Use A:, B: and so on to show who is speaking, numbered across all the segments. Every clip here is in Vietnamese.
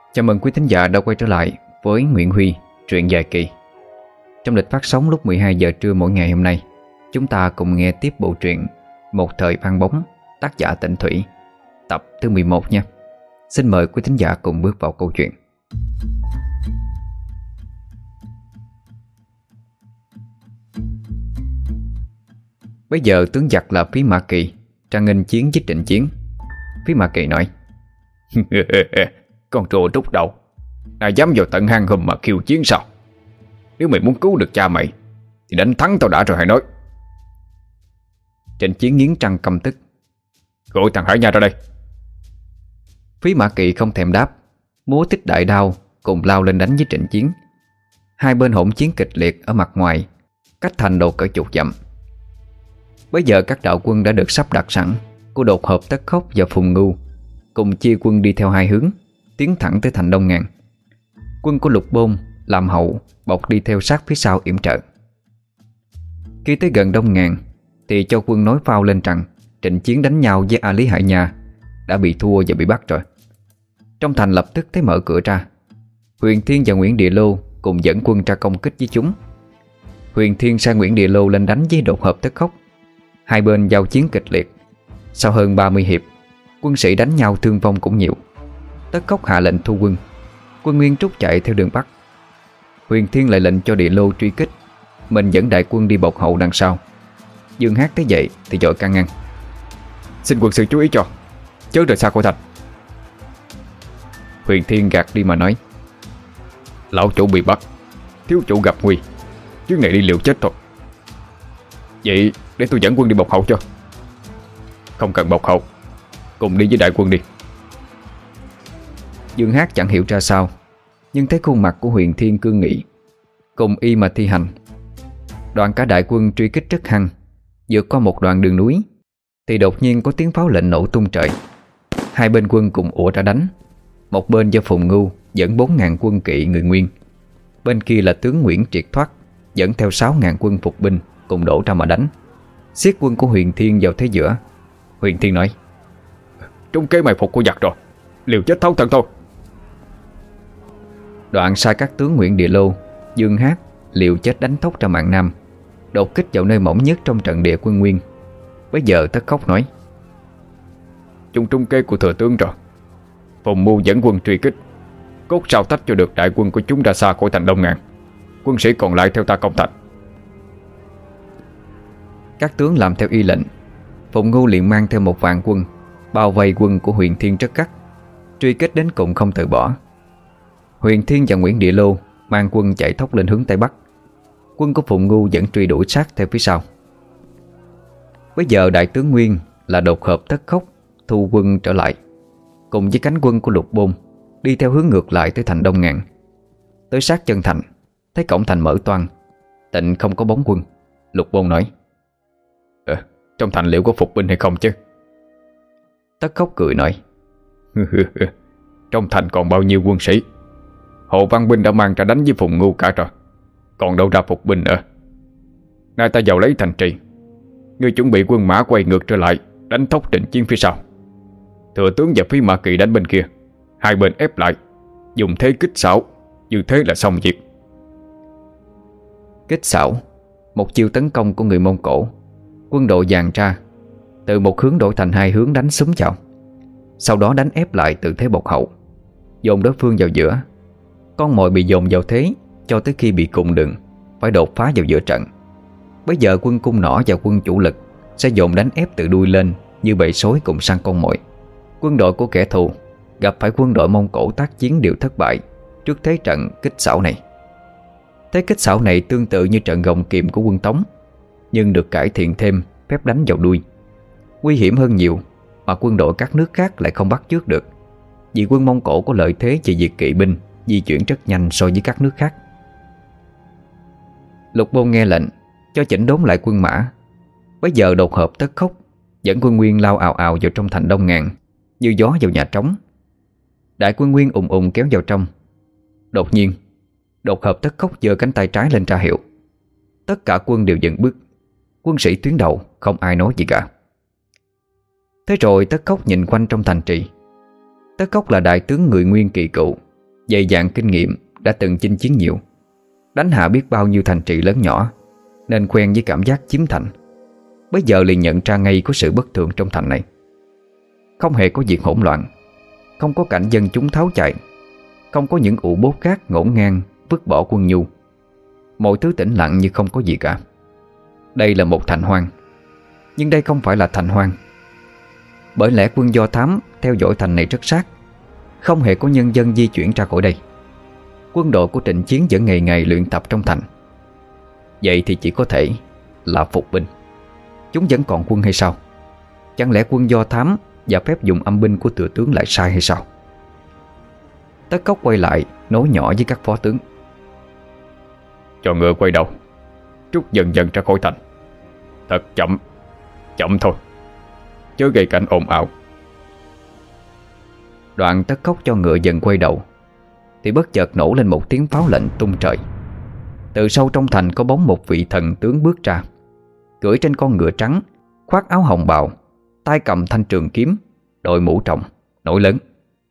A: Chào mừng quý thính giả đã quay trở lại với Nguyễn Huy, truyện dài kỳ. Trong lịch phát sóng lúc 12 giờ trưa mỗi ngày hôm nay, chúng ta cùng nghe tiếp bộ truyện Một thời vắng bóng, tác giả Tịnh Thủy, tập thứ 11 nha. Xin mời quý thính giả cùng bước vào câu chuyện. Bây giờ tướng giặc là Phí Mã Kỳ ra nghênh chiến với Trịnh Chiến. Phí Mã Kỳ nói:
B: Con rùa trúc đầu, ai dám vào tận hang hùm mà khiêu chiến sao? Nếu mày muốn cứu được cha mày thì đánh thắng tao đã rồi hãy nói.
A: Trịnh Chiến nghiến răng căm tức:
B: Gọi thằng Hải Nha ra đây.
A: Phí Mã Kỳ không thèm đáp, múa tích đại đao cùng lao lên đánh với Trịnh Chiến. Hai bên hỗn chiến kịch liệt ở mặt ngoài, cách thành độ cỡ chục dặm. Bây giờ các đạo quân đã được sắp đặt sẵn của đột hợp Tất Khốc và Phùng Ngưu cùng chia quân đi theo hai hướng, tiến thẳng tới thành Đông Ngàn. Quân của Lục Bôn làm hậu bọc đi theo sát phía sau yểm trợ. Khi tới gần Đông Ngàn thì cho quân nói phao lên rằng Trịnh Chiến đánh nhau với A Lý Hải Nha đã bị thua và bị bắt rồi. Trong thành lập tức thấy mở cửa ra. Huyền Thiên và Nguyễn Địa Lô cùng dẫn quân ra công kích với chúng. Huyền Thiên sai Nguyễn Địa Lô lên đánh với đột hợp Tất Khốc. Hai bên giao chiến kịch liệt. Sau hơn 30 hiệp, quân sĩ đánh nhau thương vong cũng nhiều. Tất Khốc hạ lệnh thu quân. Quân Nguyên trút chạy theo đường Bắc. Huyền Thiên lại lệnh cho Địa Lô truy kích, mình dẫn đại quân đi bọc hậu đằng sau. Dương Hát thấy vậy thì vội can ngăn:
B: Xin quân sư chú ý cho, chớ rời xa khỏi thành.
A: Huyền Thiên gạt đi mà nói:
B: Lão chủ bị bắt, thiếu chủ gặp nguy, chuyến này đi liều chết thôi. Vậy để tôi dẫn quân đi bọc hậu cho. Không cần bọc hậu, cùng đi với đại quân đi.
A: Dương Hát chẳng hiểu ra sao, nhưng thấy khuôn mặt của Huyền Thiên cương nghị, cùng y mà thi hành. Đoàn cả đại quân truy kích rất hăng. Vượt qua một đoạn đường núi thì đột nhiên có tiếng pháo lệnh nổ tung trời. Hai bên quân cùng ùa ra đánh. Một bên do Phùng Ngưu dẫn 4.000 quân kỵ người Nguyên, bên kia là tướng Nguyễn Triệt Thoát dẫn theo 6.000 quân phục binh cùng đổ ra mà đánh, xiết quân của Huyền Thiên vào thế giữa. Huyền Thiên nói:
B: Trung kế mày phục của giặc rồi, liều chết thấu thân thôi.
A: Đoạn sai các tướng Nguyễn Địa Lô, Dương Hát liều chết đánh thốc ra mạng Nam, đột kích vào nơi mỏng nhất trong trận địa quân Nguyên. Bây giờ Tất Khốc nói:
B: Trung kế của thừa tướng rồi, Phùng Mưu dẫn quân truy kích, cốt sao tách cho được đại quân của chúng ra xa khỏi thành Đông Ngàn. Quân sĩ còn lại theo ta công thành.
A: Các tướng làm theo y lệnh. Phùng Ngưu liền mang theo 1.000 quân bao vây quân của Huyền Thiên rất gắt, truy kích đến cùng không từ bỏ. Huyền Thiên và Nguyễn Địa Lô mang quân chạy thốc lên hướng Tây Bắc. Quân của Phùng Ngưu vẫn truy đuổi sát theo phía sau. Bây giờ đại tướng Nguyên là đột hợp Tất Khốc thu quân trở lại, cùng với cánh quân của Lục Bôn đi theo hướng ngược lại tới thành Đông Ngàn. Tới sát chân thành, thấy cổng thành mở toang, tịnh không có bóng quân. Lục Bôn nói:
B: Trong thành liệu có phục binh hay không chứ?
A: Tất Khốc cười nói:
B: Trong thành còn bao nhiêu quân sĩ? Hồ Văn Binh đã mang ra đánh với Phùng Ngưu cả rồi, còn đâu ra phục binh nữa. Nay ta vào lấy thành trì, ngươi chuẩn bị quân mã quay ngược trở lại đánh thốc Trịnh Chiến phía sau. Thừa tướng và Phí Mã Kỳ đánh bên kia, hai bên ép lại, dùng thế kích xảo, như thế là xong việc.
A: Kích xảo, một chiêu tấn công của người Mông Cổ. Quân đội dàn ra, từ một hướng đổi thành hai hướng đánh xúm chào, sau đó đánh ép lại từ thế bọc hậu, dồn đối phương vào giữa. Con mồi bị dồn vào thế cho tới khi bị cụm đường, phải đột phá vào giữa trận. Bây giờ quân cung nỏ và quân chủ lực sẽ dồn đánh ép từ đuôi lên như bầy sói cùng săn con mồi. Quân đội của kẻ thù gặp phải quân đội Mông Cổ tác chiến đều thất bại trước thế trận kích xảo này. Thế kích xảo này tương tự như trận gồng kiềm của quân Tống, nhưng được cải thiện thêm phép đánh vào đuôi. Nguy hiểm hơn nhiều, mà quân đội các nước khác lại không bắt chước được, vì quân Mông Cổ có lợi thế về việc kỵ binh di chuyển rất nhanh so với các nước khác. Lục Bôn nghe lệnh cho chỉnh đốn lại quân mã. Bây giờ đột hợp Tất Khốc dẫn quân Nguyên lao ào ào vào trong thành Đông Ngàn như gió vào nhà trống. Đại quân Nguyên ùng ùng kéo vào trong. Đột nhiên đột hợp Tất Khốc giơ cánh tay trái lên ra hiệu. Tất cả quân đều dừng bước. Quân sĩ tuyến đầu không ai nói gì cả. Thế rồi Tất Khốc nhìn quanh trong thành trì. Tất Khốc là đại tướng người Nguyên kỳ cựu, Dày dạn kinh nghiệm, đã từng chinh chiến nhiều, đánh hạ biết bao nhiêu thành trì lớn nhỏ, nên quen với cảm giác chiếm thành. Bây giờ liền nhận ra ngay có sự bất thường trong thành này. Không hề có việc hỗn loạn, không có cảnh dân chúng tháo chạy, không có những ụ bốt cát ngổn ngang vứt bỏ quân nhu. Mọi thứ tĩnh lặng như không có gì cả. Đây là một thành hoang, nhưng đây không phải là thành hoang. Bởi lẽ quân Do Thám theo dõi thành này rất sát, không hề có nhân dân di chuyển ra khỏi đây. Quân đội của Trịnh Chiến vẫn ngày ngày luyện tập trong thành. Vậy thì chỉ có thể là phục binh. Chúng vẫn còn quân hay sao? Chẳng lẽ quân Do Thám và phép dùng âm binh của thừa tướng lại sai hay sao? Tất Cốc quay lại nói nhỏ với các phó tướng:
B: Cho ngựa quay đầu, rút dần dần ra khỏi thành. Thật chậm, chậm thôi, chớ gây cảnh ồn ào.
A: Đoạn Tất Cốc cho ngựa dần quay đầu, thì bất chợt nổ lên một tiếng pháo lệnh tung trời. Từ sâu trong thành có bóng một vị thần tướng bước ra, cưỡi trên con ngựa trắng, khoác áo hồng bào, tay cầm thanh trường kiếm, đội mũ trọng, nổi lớn: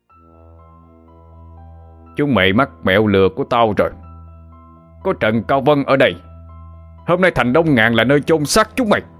B: Chúng mày mắc mẹo lừa của tao rồi. Có Trần Cao Vân ở đây, hôm nay thành Đông Ngàn là nơi chôn xác chúng mày.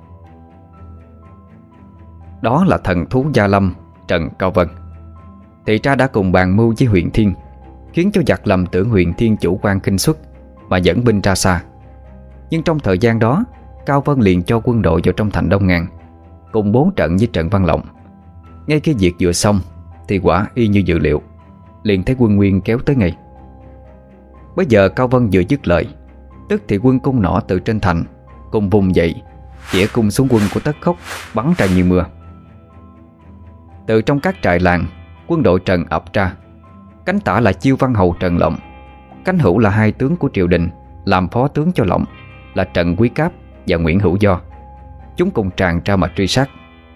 A: Đó là thần thú Gia Lâm Trần Cao Vân. Thì ra đã cùng bàn mưu với Huyền Thiên, khiến cho giặc lầm tưởng Huyền Thiên chủ quan khinh suất mà dẫn binh ra xa. Nhưng trong thời gian đó, Cao Vân liền cho quân đội vào trong thành Đông Ngàn, cùng 4 trận với Trần Văn Lộng. Ngay khi việc vừa xong thì quả y như dự liệu, liền thấy quân Nguyên kéo tới ngay. Bây giờ Cao Vân vừa dứt lời, tức thì quân cung nỏ từ trên thành cùng vùng dậy, chĩa cung xuống quân của Tất Cốc, bắn ra như mưa. Từ trong các trại làng, quân đội Trần ập ra. Cánh tả là Chiêu Văn Hầu Trần Lộng, cánh hữu là 2 tướng của triều đình làm phó tướng cho Lộng, là Trần Quý Cáp và Nguyễn Hữu Do. Chúng cùng tràn ra mà truy sát.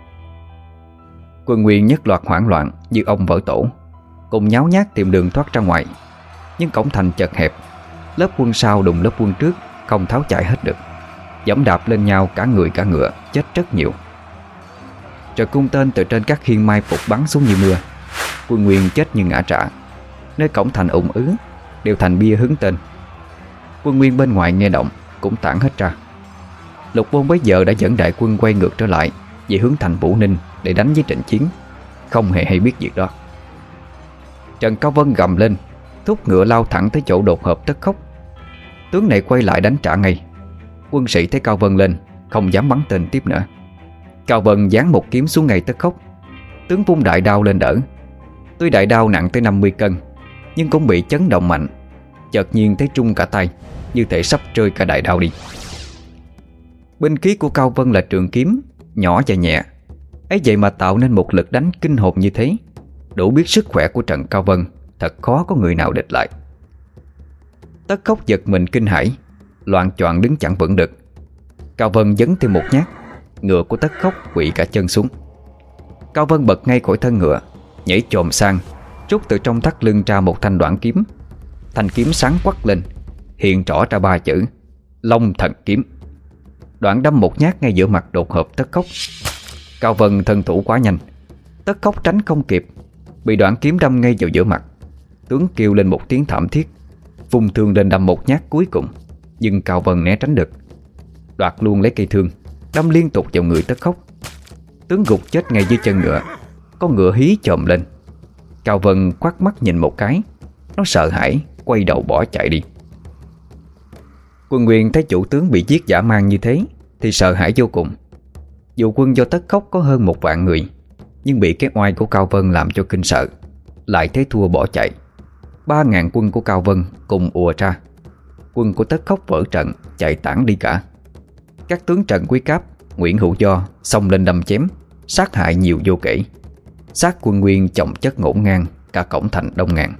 A: Quân Nguyên nhất loạt hoảng loạn như ong vỡ tổ, cùng nháo nhác tìm đường thoát ra ngoài. Nhưng cổng thành chật hẹp, lớp quân sau đụng lớp quân trước, không tháo chạy hết được. Giẫm đạp lên nhau cả người cả ngựa, chết rất nhiều. Rồi cung tên từ trên các khiên mai phục bắn xuống như mưa. Quân Nguyên chết như ngã rạ. Nơi cổng thành ùn ứ đều thành bia hứng tên. Quân Nguyên bên ngoài nghe động cũng tản hết ra. Lục Bôn bấy giờ đã dẫn đại quân quay ngược trở lại về hướng thành Vũ Ninh để đánh với Trịnh Chiến, không hề hay biết việc đó. Trần Cao Vân gầm lên, thúc ngựa lao thẳng tới chỗ đột hợp Tất Cốc. Tướng này quay lại đánh trả ngay. Quân sĩ thấy Cao Vân lên, không dám bắn tên tiếp nữa. Cao Vân giáng một kiếm xuống ngay Tất Cốc. Tướng vung đại đao lên đỡ. Tuy đại đao nặng tới 50 cân, nhưng cũng bị chấn động mạnh. Chợt nhiên thấy trung cả tay, như thể sắp rơi cả đại đao đi. Binh khí của Cao Vân là trường kiếm, nhỏ và nhẹ, ấy vậy mà tạo nên một lực đánh kinh hồn như thế, đủ biết sức khỏe của Trần Cao Vân thật khó có người nào địch lại. Tất Cốc giật mình kinh hãi, loạng choạng đứng chẳng vững được. Cao Vân giấn thêm một nhát, ngựa của Tất Cốc quỵ cả chân xuống. Cao Vân bật ngay khỏi thân ngựa, nhảy chồm sang, rút từ trong thắt lưng ra một thanh đoạn kiếm. Thanh kiếm sáng quắc lên, hiện rõ ra 3 chữ: Long Thần Kiếm. Đoạn đâm một nhát ngay giữa mặt đột hợp Tất Cốc. Cao Vân thân thủ quá nhanh, Tất Cốc tránh không kịp, bị đoạn kiếm đâm ngay vào giữa mặt. Tướng kêu lên một tiếng thảm thiết, vung thương lên đâm một nhát cuối cùng, nhưng Cao Vân né tránh được, đoạt luôn lấy cây thương, đâm liên tục vào người Tất Cốc. Tướng gục chết ngay dưới chân ngựa. Con ngựa hí chồm lên. Cao Vân quát mắt nhìn một cái, nó sợ hãi quay đầu bỏ chạy đi. Quân Nguyên thấy chủ tướng bị giết dã man như thế thì sợ hãi vô cùng. Dù quân do Tất Cốc có hơn 1 vạn người, nhưng bị cái oai của Cao Vân làm cho kinh sợ, lại thấy thua bỏ chạy. 3.000 quân của Cao Vân cùng ùa ra. Quân của Tất Cốc vỡ trận, chạy tản đi cả. Các tướng Trần Quý Cáp, Nguyễn Hữu Do xông lên đâm chém, sát hại nhiều vô kể. Xác quân Nguyên chồng chất ngổn ngang cả cổng thành Đông Ngàn.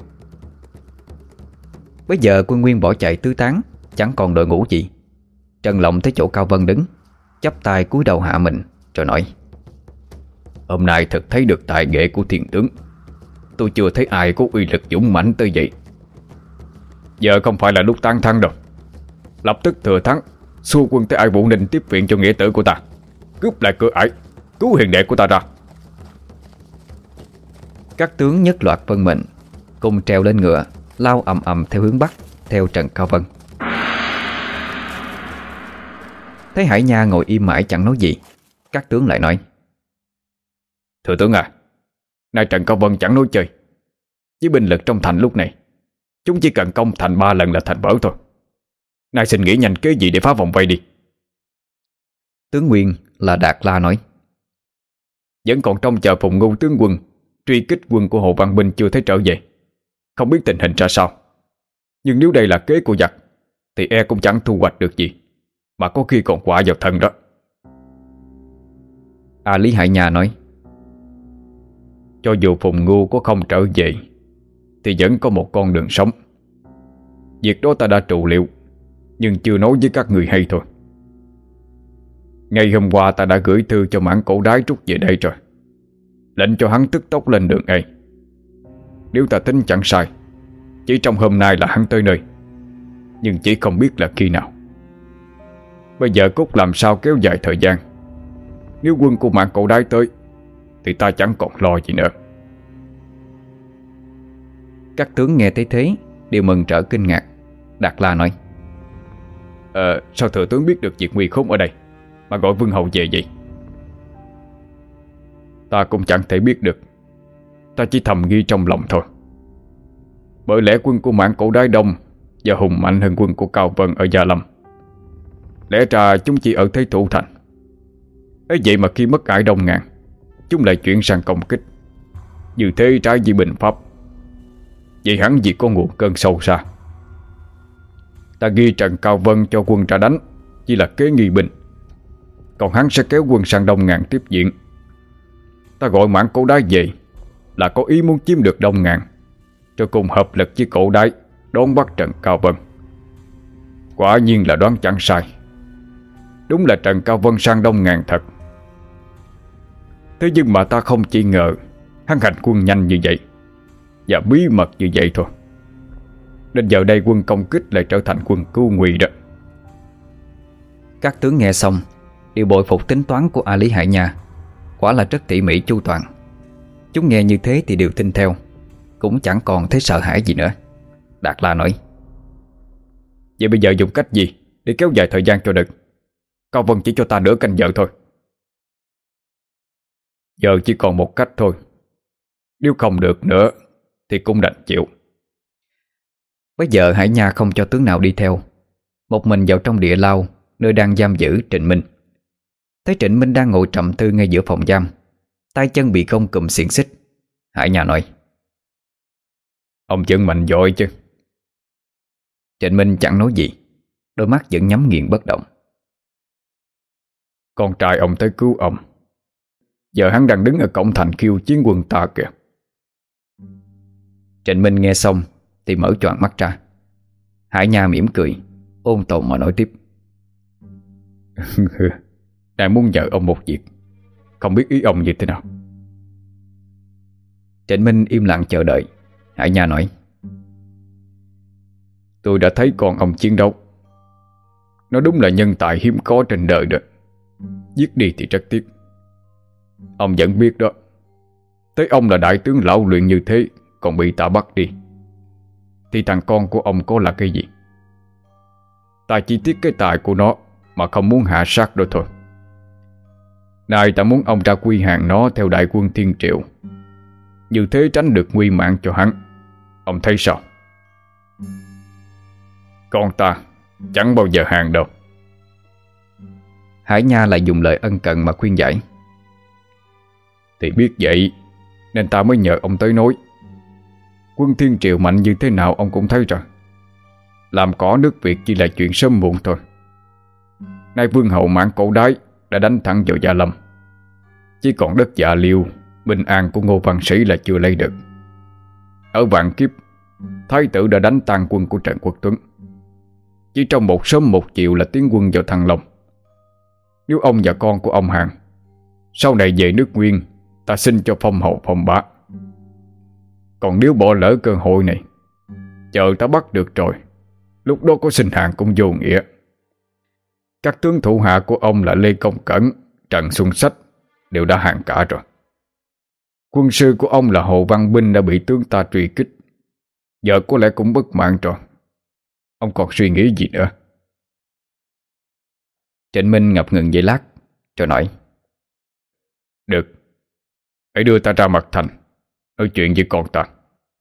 A: Bây giờ quân Nguyên bỏ chạy tứ tán, chẳng còn đội ngũ gì. Trần Lộng thấy chỗ Cao Vân đứng, chắp tay cúi đầu hạ mình, rồi nói: Hôm nay thật thấy được tài nghệ của thiên tướng. Tôi chưa thấy ai có uy lực dũng mãnh tới vậy. Giờ không phải là lúc tan thăng đâu. Lập tức thừa thắng, xua quân tới Ai Vũ Ninh tiếp viện cho nghĩa tử của ta, cướp lại cửa ải, cứu hiền đệ của ta ra. Các tướng nhất loạt vân mệnh, cùng trèo lên ngựa, lao ầm ầm theo hướng bắc, theo Trần Cao Vân. Thấy Hải Nha ngồi im mãi chẳng nói gì, các tướng lại nói:
B: Thưa tướng à, nay Trần Cao Vân chẳng nói chơi. Với binh lực trong thành lúc này, chúng chỉ cần công thành 3 lần là thành vỡ thôi. Nay xin nghĩ nhanh kế gì để phá vòng vây đi.
A: Tướng Nguyên là Đạt La nói:
B: Vẫn còn trông chờ Phùng Ngưu tướng quân truy kích quân của Hồ Văn Binh chưa thấy trở về, không biết tình hình ra sao. Nhưng nếu đây là kế của giặc thì e cũng chẳng thu hoạch được gì, mà có khi còn quả vào thân đó.
A: Lý Hải Nha nói:
B: Cho dù Phùng Ngưu có không trở về thì vẫn có một con đường sống. Việc đó ta đã trụ liệu, nhưng chưa nói với các người hay thôi. Ngày hôm qua ta đã gửi thư cho Mãn Cổ Đái rút về đây rồi, lệnh cho hắn tức tốc lên đường ngay. Nếu ta tính chẳng sai, chỉ trong hôm nay là hắn tới nơi, nhưng chỉ không biết là khi nào. Bây giờ cốt làm sao kéo dài thời gian. Nếu quân của Mãn Cổ Đái tới thì ta chẳng còn lo gì nữa.
A: Các tướng nghe thấy thế đều mừng rỡ kinh ngạc. Đạt La nói:
B: Sao thừa tướng biết được việc nguy khốn ở đây mà gọi Vương Hầu về vậy? Ta cũng chẳng thể biết được. Ta chỉ thầm ghi trong lòng thôi. Bởi lẽ quân của Mãn Cổ Đái đông và hùng mạnh hơn quân của Cao Vân ở Gia Lâm. Lẽ ra chúng chỉ ở thế thủ thành. ấy vậy mà khi mất ải đông ngàn, chúng lại chuyển sang công kích. Như thế trái với bình pháp. Vậy hẳn vì có nguồn cơn sâu xa. Ta ghi Trần Cao Vân cho quân ra đánh chỉ là kế nghi binh, còn hắn sẽ kéo quân sang Đông Ngàn tiếp diện. Ta gọi Mãn Cổ Đái về là có ý muốn chiếm được Đông Ngàn, rồi cùng hợp lực với Cổ Đái đón bắt Trần Cao Vân. Quả nhiên là đoán chẳng sai. Đúng là Trần Cao Vân sang Đông Ngàn thật. Thế nhưng mà ta không chỉ ngờ hắn hành quân nhanh như vậy và bí mật như vậy thôi. Đến giờ đây quân công kích lại trở thành quân cứu nguy đó.
A: Các tướng nghe xong đều bội phục tính toán của Lý Hải Nha. Quả là rất tỉ mỉ chu toàn. Chúng nghe như thế thì đều tin theo, cũng chẳng còn thấy sợ hãi gì nữa. Đạt La nói:
B: Vậy bây giờ dùng cách gì để kéo dài thời gian cho được? Cao Vân chỉ cho ta nửa canh giờ thôi. Giờ chỉ còn một cách thôi. Nếu không được nữa thì cũng đành chịu.
A: Bây giờ Hải Nha không cho tướng nào đi theo, một mình vào trong địa lao nơi đang giam giữ Trịnh Minh. Thấy Trịnh Minh đang ngồi trầm tư ngay giữa phòng giam, tay chân bị gông cùm xiềng xích. Hải Nha nói:
B: Ông vẫn mạnh giỏi chứ.
A: Trịnh Minh chẳng nói gì, đôi mắt vẫn nhắm nghiền bất động.
B: Con trai ông tới cứu ông. Giờ hắn đang đứng ở cổng thành khiêu chiến quân ta kìa.
A: Trịnh Minh nghe xong thì mở choàng mắt ra. Hải Nha mỉm cười, ôn tồn mà nói tiếp:
B: Đang muốn nhờ ông một việc, không biết ý ông như thế nào.
A: Trịnh Minh im lặng chờ đợi. Hải Nha nói:
B: Tôi đã thấy con ông chiến đấu. Nó đúng là nhân tài hiếm có trên đời đó. Giết đi thì rất tiếc. Ông vẫn biết đó. Thấy ông là đại tướng lão luyện như thế còn bị ta bắt đi, thì thằng con của ông có là cái gì? Ta chỉ tiếc cái tài của nó mà không muốn hạ sát đó thôi. Nay ta muốn ông ra quy hàng nó theo đại quân Thiên Triệu, như thế tránh được nguy mạng cho hắn. Ông thấy sao? Con ta chẳng bao giờ hàng đâu.
A: Hải Nha lại dùng lời ân cần mà khuyên giải:
B: Thì biết vậy nên ta mới nhờ ông tới nói. Quân Thiên Triệu mạnh như thế nào ông cũng thấy rồi. Làm cỏ nước Việt chỉ là chuyện sớm muộn thôi. Nay Vương hậu Mãn Cổ Đái đã đánh thẳng vào Gia Lâm. Chỉ còn đất Dạ Liêu, Bình An của Ngô Văn Sĩ là chưa lấy được. Ở Vạn Kiếp, Thái tử đã đánh tan quân của Trần Quốc Tuấn. Chỉ trong một sớm một chiều là tiến quân vào Thăng Long. Nếu ông và con của ông hàng sau này về nước Nguyên, ta xin cho phong hầu phong bá. Còn nếu bỏ lỡ cơ hội này, chờ ta bắt được rồi, lúc đó có xin hàng cũng vô nghĩa. Các tướng thủ hạ của ông là Lê Công Cẩn, Trần Xuân Sách đều đã hàng cả rồi. Quân sư của ông là Hồ Văn Binh đã bị tướng ta truy kích. Giờ có lẽ cũng bất mạng rồi. Ông còn suy nghĩ gì nữa?
A: Trịnh Minh ngập ngừng giây lát rồi nói:
B: Được, hãy đưa ta ra mặt thành nói chuyện với con ta.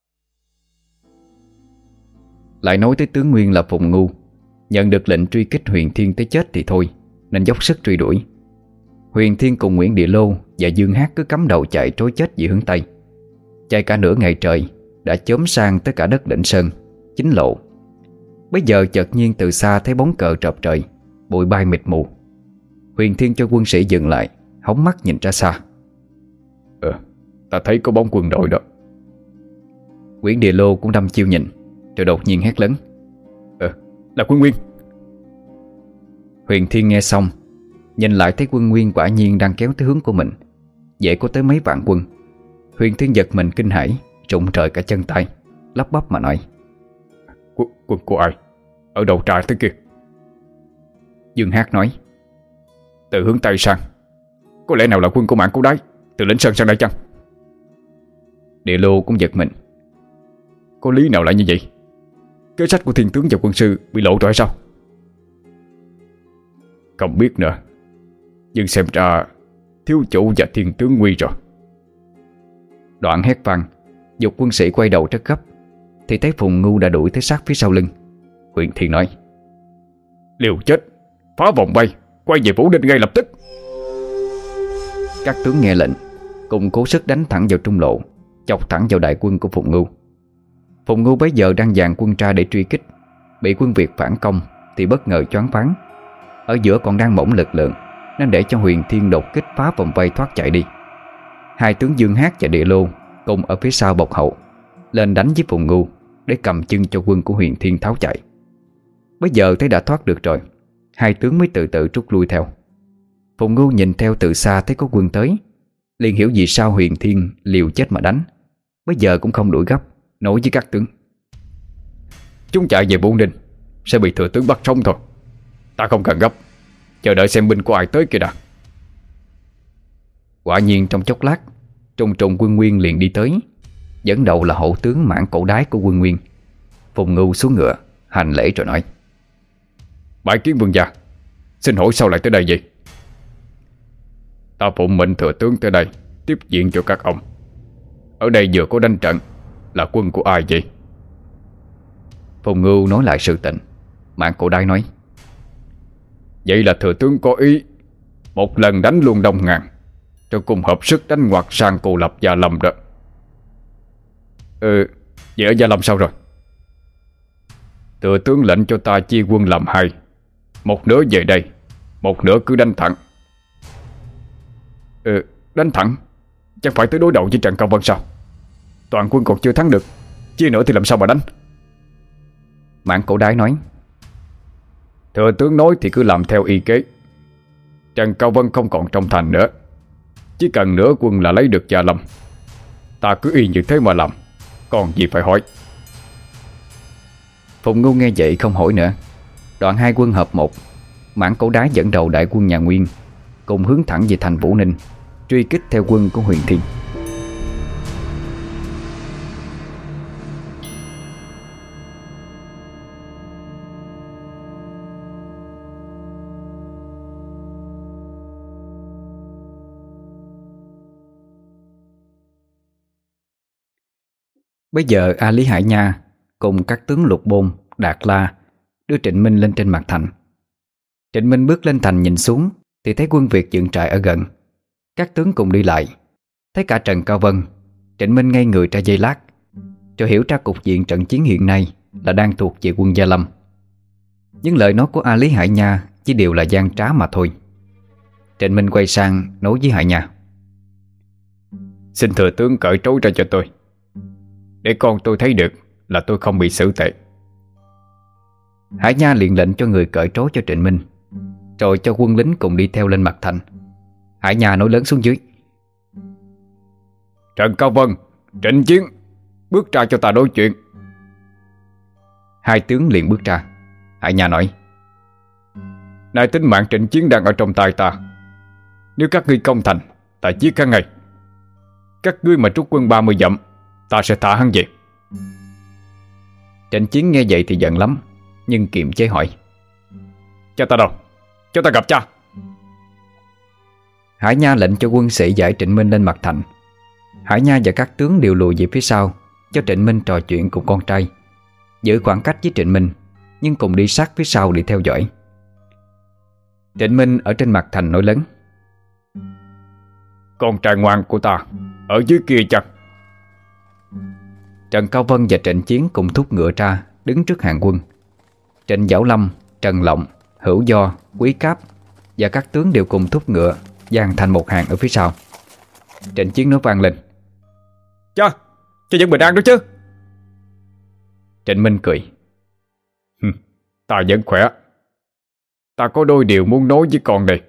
A: Lại nói tới tướng Nguyên là Phùng Ngu, nhận được lệnh truy kích Huyền Thiên tới chết thì thôi, nên dốc sức truy đuổi. Huyền Thiên cùng Nguyễn Địa Lô và Dương Hát cứ cắm đầu chạy trối chết về hướng Tây. Chạy cả nửa ngày trời, đã chớm sang tới cả đất Đỉnh Sơn, chính lộ. Bây giờ chợt nhiên từ xa thấy bóng cờ trợp trời, bụi bay mịt mù. Huyền Thiên cho quân sĩ dừng lại, hóng mắt nhìn ra xa.
B: Ta thấy có bóng quân đội đó.
A: Nguyễn Địa Lô cũng đăm chiêu nhìn, rồi đột nhiên hét lớn:
B: Là quân Nguyên.
A: Huyền Thiên nghe xong, nhìn lại thấy quân Nguyên quả nhiên đang kéo tới hướng của mình, dễ có tới mấy vạn quân. Huyền Thiên giật mình kinh hãi, rụng rời cả chân tay, lắp bắp mà nói:
B: Quân của ai? Ở đầu trại tới kia.
A: Dương Hát nói:
B: Từ hướng Tây sang. Có lẽ nào là quân của Mãn Cổ Đái từ Lĩnh Sơn sang đây chăng?
A: Địa Lô cũng giật mình:
B: Có lý nào lại như vậy? Kế sách của thiên tướng và quân sư bị lộ rồi hay sao? Không biết nữa, nhưng xem ra thiếu chủ và thiên tướng nguy rồi.
A: Đoạn hét vang, dục quân sĩ quay đầu rất gấp, thì thấy Phùng Ngu đã đuổi tới sát phía sau lưng. Huyền Thiên nói:
B: Liều chết, phá vòng bay, quay về Vũ Đinh ngay lập tức.
A: Các tướng nghe lệnh, cùng cố sức đánh thẳng vào trung lộ, chọc thẳng vào đại quân của Phùng Ngu. Phùng Ngu bấy giờ đang dàn quân ra để truy kích, bị quân Việt phản công thì bất ngờ choáng váng. Ở giữa còn đang mỏng lực lượng, nên để cho Huyền Thiên đột kích phá vòng vây thoát chạy đi. Hai tướng Dương Hát và Địa Lô cùng ở phía sau bọc hậu, lên đánh với Phùng Ngu để cầm chân cho quân của Huyền Thiên tháo chạy. Bây giờ thấy đã thoát được rồi, hai tướng mới từ từ rút lui theo. Phùng Ngu nhìn theo từ xa thấy có quân tới, liền hiểu vì sao Huyền Thiên liều chết mà đánh. Bây giờ cũng không đuổi gấp, nói với các tướng:
B: Chúng chạy về Vũ Đinh sẽ bị thừa tướng bắt sống thôi. Ta không cần gấp, chờ đợi xem binh của ai tới kìa đã.
A: Quả nhiên trong chốc lát, trùng trùng quân Nguyên liền đi tới. Dẫn đầu là hổ tướng Mãn Cổ Đái của quân Nguyên. Phùng Ngu xuống ngựa hành lễ rồi nói:
B: Bái kiến vương gia, xin hỏi sao lại tới đây vậy? Ta phụng mệnh thừa tướng tới đây tiếp diện cho các ông. Ở đây vừa có đánh trận, là quân của ai vậy?
A: Phùng Ngu nói lại sự tình. Mãn Cổ Đái nói:
B: Vậy là thừa tướng có ý một lần đánh luôn Đông Ngàn, rồi cùng hợp sức đánh ngoặt sang Cô Lập Gia Lâm đó. Vậy ở Gia Lâm sao rồi? Thừa tướng lệnh cho ta chia quân làm hai, một nửa về đây, một nửa cứ đánh thẳng. Đánh thẳng? Chắc phải tới đối đầu với Trần Cao Vân sao? Toàn quân còn chưa thắng được, chia nữa thì làm sao mà đánh?
A: Mãn Cổ Đái nói:
B: Thừa tướng nói thì cứ làm theo y kế. Trần Cao Vân không còn trong thành nữa, chỉ cần nửa quân là lấy được Gia Lâm. Ta cứ y như thế mà làm, còn gì phải hỏi.
A: Phùng Ngu nghe vậy không hỏi nữa. Đoạn hai quân hợp một, Mãn Cổ Đái dẫn đầu đại quân nhà Nguyên cùng hướng thẳng về thành Vũ Ninh, truy kích theo quân của Huyền Thiên. Bây giờ A Lý Hải Nha cùng các tướng Lục Bôn, Đạt La đưa Trịnh Minh lên trên mặt thành. Trịnh Minh bước lên thành nhìn xuống thì thấy quân Việt dựng trại ở gần. Các tướng cùng đi lại, thấy cả Trần Cao Vân. Trịnh Minh ngây người ra giây lát, rồi hiểu ra cục diện trận chiến hiện nay là đang thuộc về quân Gia Lâm. Nhưng lời nói của A Lý Hải Nha chỉ đều là gian trá mà thôi. Trịnh Minh quay sang nói với Hải Nha:
B: Xin thừa tướng cởi trói ra cho tôi, để con tôi thấy được là tôi không bị xử tệ.
A: Hải Nha liền lệnh cho người cởi trói cho Trịnh Minh, rồi cho quân lính cùng đi theo lên mặt thành. Hải Nha nói lớn xuống dưới:
B: Trần Cao Vân, Trịnh Chiến, bước ra cho ta đối chuyện.
A: Hai tướng liền bước ra. Hải Nha nói:
B: Nay tính mạng Trịnh Chiến đang ở trong tay ta. Nếu các ngươi công thành, ta giết hắn ngay. Các ngươi mà trút quân 30 dặm, ta sẽ thả hắn về.
A: Trịnh Chiến nghe vậy thì giận lắm, nhưng kiềm chế hỏi:
B: Cha ta đâu? Cho ta gặp cha.
A: Hải Nha lệnh cho quân sĩ giải Trịnh Minh lên mặt thành. Hải Nha và các tướng đều lùi về phía sau, cho Trịnh Minh trò chuyện cùng con trai, giữ khoảng cách với Trịnh Minh, nhưng cùng đi sát phía sau để theo dõi. Trịnh Minh ở trên mặt thành nói lớn:
B: Con trai ngoan của ta ở dưới kia chăng?
A: Trần Cao Vân và Trịnh Chiến cùng thúc ngựa ra, đứng trước hàng quân. Trịnh Giảo Lâm, Trần Lộng, Hữu Do, Quý Cáp và các tướng đều cùng thúc ngựa, dàn thành một hàng ở phía sau. Trịnh Chiến nói vang lên:
B: Cha vẫn bình an đó chứ?
A: Trịnh Minh cười:
B: Ta vẫn khỏe. Ta có đôi điều muốn nói với con đây.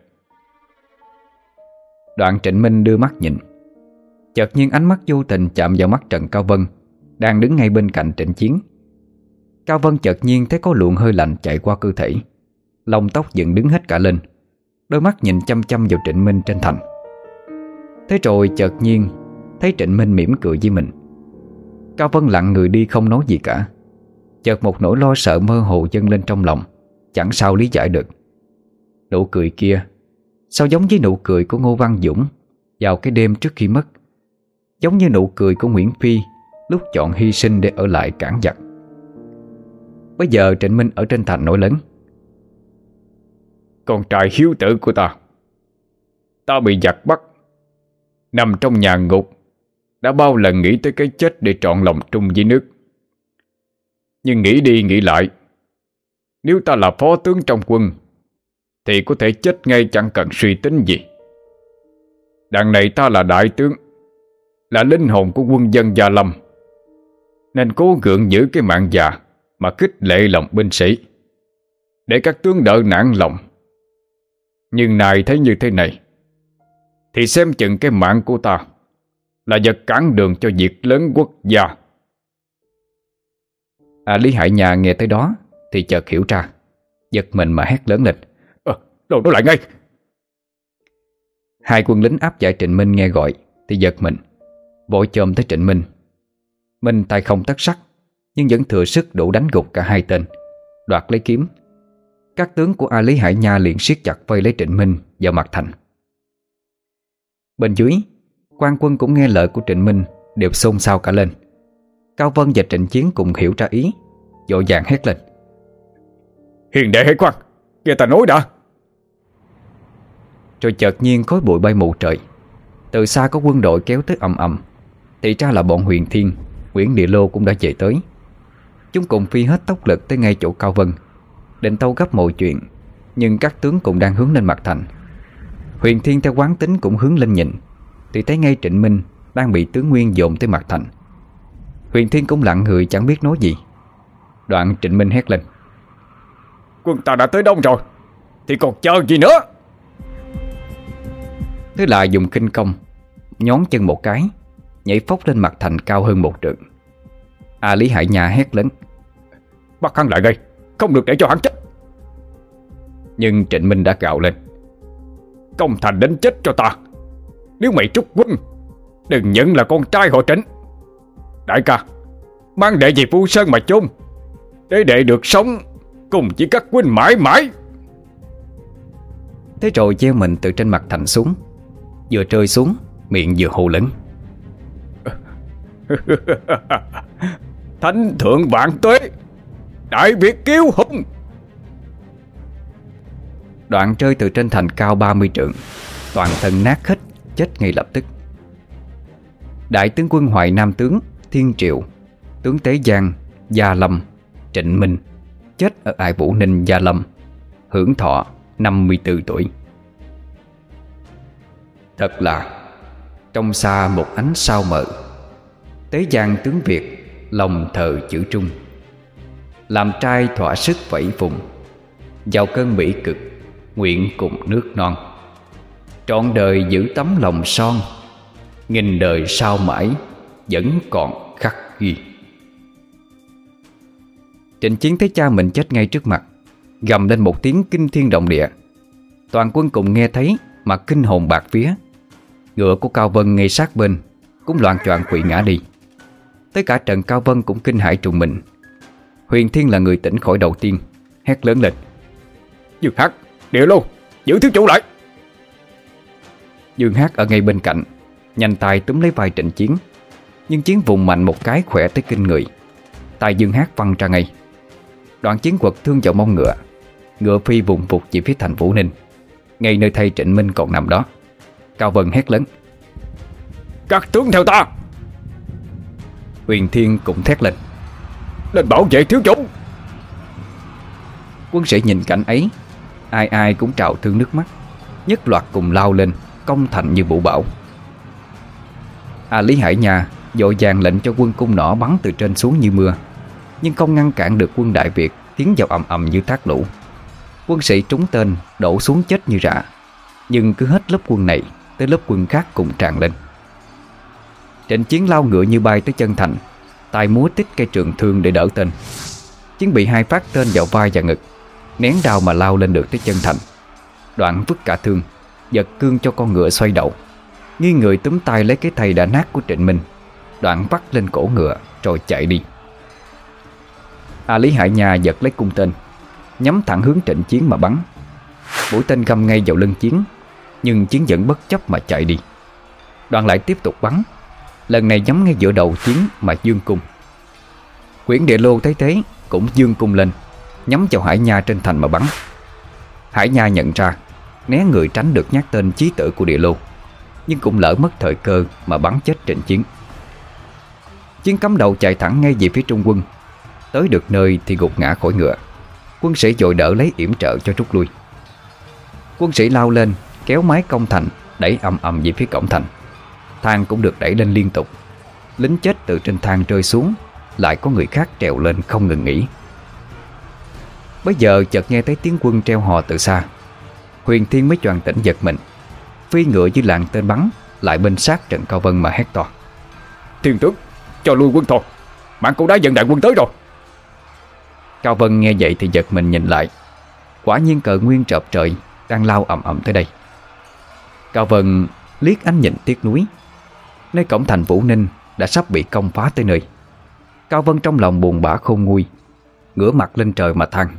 A: Đoạn Trịnh Minh đưa mắt nhìn. Chợt nhiên ánh mắt vô tình chạm vào mắt Trần Cao Vân, đang đứng ngay bên cạnh Trịnh Chiến. Cao Vân chợt nhiên thấy có luồng hơi lạnh chạy qua cơ thể, lông tóc dựng đứng hết cả lên, đôi mắt nhìn chăm chăm vào Trịnh Minh trên thành. Thế rồi chợt nhiên thấy Trịnh Minh mỉm cười với mình. Cao Vân lặng người đi không nói gì cả. Chợt một nỗi lo sợ mơ hồ dâng lên trong lòng, chẳng sao lý giải được. Nụ cười kia sao giống với nụ cười của Ngô Văn Dũng vào cái đêm trước khi mất, giống như nụ cười của Nguyễn Phi lúc chọn hy sinh để ở lại cản giặc. Bây giờ Trịnh Minh ở trên thành nổi lớn:
B: Con trai hiếu tử của ta, ta bị giặc bắt, nằm trong nhà ngục, đã bao lần nghĩ tới cái chết để trọn lòng trung với nước. Nhưng nghĩ đi nghĩ lại, nếu ta là phó tướng trong quân thì có thể chết ngay chẳng cần suy tính gì. Đằng này ta là đại tướng, là linh hồn của quân dân Gia Lâm, nên cố gượng giữ cái mạng già mà khích lệ lòng binh sĩ, để các tướng đỡ nản lòng. Nhưng này thấy như thế này thì xem chừng cái mạng của ta là vật cản đường cho việc lớn quốc gia.
A: Lý Hải Nhà nghe tới đó thì chợt hiểu ra, giật mình mà hét lớn lên:
B: Đồ đó lại ngay!
A: Hai quân lính áp giải Trịnh Minh nghe gọi thì giật mình, vội chồm tới Trịnh Minh. Minh tay không tất sắt, nhưng vẫn thừa sức đủ đánh gục cả hai tên, đoạt lấy kiếm. Các tướng của Lý Hải Nha liền siết chặt vây lấy Trịnh Minh vào mặt thành. Bên dưới, quan quân cũng nghe lời của Trịnh Minh, đều xôn xao cả lên. Cao Vân và Trịnh Chiến cùng hiểu ra ý, vội vàng hét lên:
B: Hiền đệ hãy khoan, nghe ta nói đã!
A: Rồi chợt nhiên khói bụi bay mù trời. Từ xa có quân đội kéo tới ầm ầm, thì ra là bọn Huyền Thiên, Nguyễn Địa Lô cũng đã về tới. Chúng cùng phi hết tốc lực tới ngay chỗ Cao Vân, định tâu gấp mọi chuyện, nhưng các tướng cũng đang hướng lên mặt thành. Huyền Thiên theo quán tính cũng hướng lên nhìn, thì thấy ngay Trịnh Minh đang bị tướng Nguyên dồn tới mặt thành. Huyền Thiên cũng lặng người chẳng biết nói gì. Đoạn Trịnh Minh hét lên:
B: Quân ta đã tới đông rồi, thì còn chờ gì nữa?
A: Thế là dùng khinh công, nhón chân một cái, nhảy phóc lên mặt thành cao hơn một trượng. Lý Hải Nha hét lớn:
B: Bắt hắn lại ngay, không được để cho hắn chết!
A: Nhưng Trịnh Minh đã gào lên:
B: Công thành đến chết cho ta! Nếu mày trút quân, đừng nhận là con trai họ Trịnh. Đại ca, mang đệ về Phu Sơn mà chôn, để đệ được sống cùng với các huynh mãi mãi.
A: Thế rồi gieo mình từ trên mặt thành xuống, vừa rơi xuống miệng vừa hô lớn:
B: Thánh thượng vạn tuế, Đại Việt kiêu hùng!
A: Đoạn rơi từ trên thành cao 30 trượng, toàn thân nát hết, chết ngay lập tức. Đại tướng quân Hoài Nam tướng Thiên Triệu, tướng Tế Giang, Gia Lâm, Trịnh Minh chết ở Ải Vũ Ninh, Gia Lâm, hưởng thọ 54 tuổi. Thật là trong xa một ánh sao mờ, Tế Giang tướng Việt lòng thờ chữ trung, làm trai thỏa sức vẫy vùng, vào cơn bỉ cực nguyện cùng nước non, trọn đời giữ tấm lòng son, nghìn đời sau mãi vẫn còn khắc ghi. Trịnh Chiến thấy cha mình chết ngay trước mặt, gầm lên một tiếng kinh thiên động địa. Toàn quân cùng nghe thấy mà kinh hồn bạt vía. Ngựa của Cao Vân ngay sát bên cũng loạng choạng quỵ ngã đi. Tới cả Trần Cao Vân cũng kinh hãi trùng mình. Huyền Thiên là người tỉnh khỏi đầu tiên, hét lớn lên:
B: Dương Hát, Địa Lô, giữ thiếu chủ lại!
A: Dương Hát ở ngay bên cạnh, nhanh tay túm lấy vai Trịnh Chiến. Nhưng Chiến vùng mạnh một cái khỏe tới kinh người. Tay Dương Hát văng ra ngay. Đoạn Chiến quật thương vào mông ngựa. Ngựa phi vùng vụt về phía thành Vũ Ninh, ngay nơi thây Trịnh Minh còn nằm đó. Cao Vân hét lớn:
B: Các tướng theo ta!
A: Huyền Thiên cũng thét lên:
B: Lên bảo vệ thiếu chủ!
A: Quân sĩ nhìn cảnh ấy, ai ai cũng trào thương nước mắt, nhất loạt cùng lao lên, công thành như vũ bão. Lý Hải Nha vội vàng lệnh cho quân cung nỏ bắn từ trên xuống như mưa, nhưng không ngăn cản được quân Đại Việt tiến vào ầm ầm như thác lũ. Quân sĩ trúng tên đổ xuống chết như rạ, nhưng cứ hết lớp quân này tới lớp quân khác cùng tràn lên. Trịnh Chiến lao ngựa như bay tới chân thành, tay múa tích cây trường thương để đỡ tên. Chiến bị 2 phát tên vào vai và ngực, nén đau mà lao lên được tới chân thành. Đoạn vứt cả thương, giật cương cho con ngựa xoay đầu, nghiêng người túm tay lấy cái thây đã nát của Trịnh Minh. Đoạn vắt lên cổ ngựa rồi chạy đi. Lý Hải Nha giật lấy cung tên, nhắm thẳng hướng Trịnh Chiến mà bắn. Mũi tên găm ngay vào lưng Chiến, nhưng Chiến vẫn bất chấp mà chạy đi. Đoạn lại tiếp tục bắn, lần này nhắm ngay giữa đầu Chiến mà giương cung. Quyển Địa Lô thấy thế cũng giương cung lên, nhắm vào Hải Nha trên thành mà bắn. Hải Nha nhận ra, né người tránh được nhát tên chí tử của Địa Lô, nhưng cũng lỡ mất thời cơ mà bắn chết Trịnh Chiến. Chiến cắm đầu chạy thẳng ngay về phía Trung quân. Tới được nơi thì gục ngã khỏi ngựa. Quân sĩ vội đỡ lấy yểm trợ cho rút lui. Quân sĩ lao lên kéo mái công thành, đẩy ầm ầm về phía cổng thành. Thang cũng được đẩy lên liên tục. Lính chết từ trên thang rơi xuống, lại có người khác trèo lên không ngừng nghỉ. Bây giờ chợt nghe thấy tiếng quân treo hò từ xa. Huyền Thiên mới choàng tỉnh giật mình, phi ngựa dưới làn tên bắn lại bên sát Trần Cao Vân mà hét to:
B: Thiên tướng, cho lui quân thôi, Mãn Cổ Đái dẫn đại quân tới rồi.
A: Cao Vân nghe vậy thì giật mình nhìn lại. Quả nhiên cờ nguyên trợp trời đang lao ầm ầm tới đây. Cao Vân liếc ánh nhìn tiếc nuối. Nơi cổng thành Vũ Ninh đã sắp bị công phá tới nơi. Cao Vân trong lòng buồn bã khôn nguôi, ngửa mặt lên trời mà than: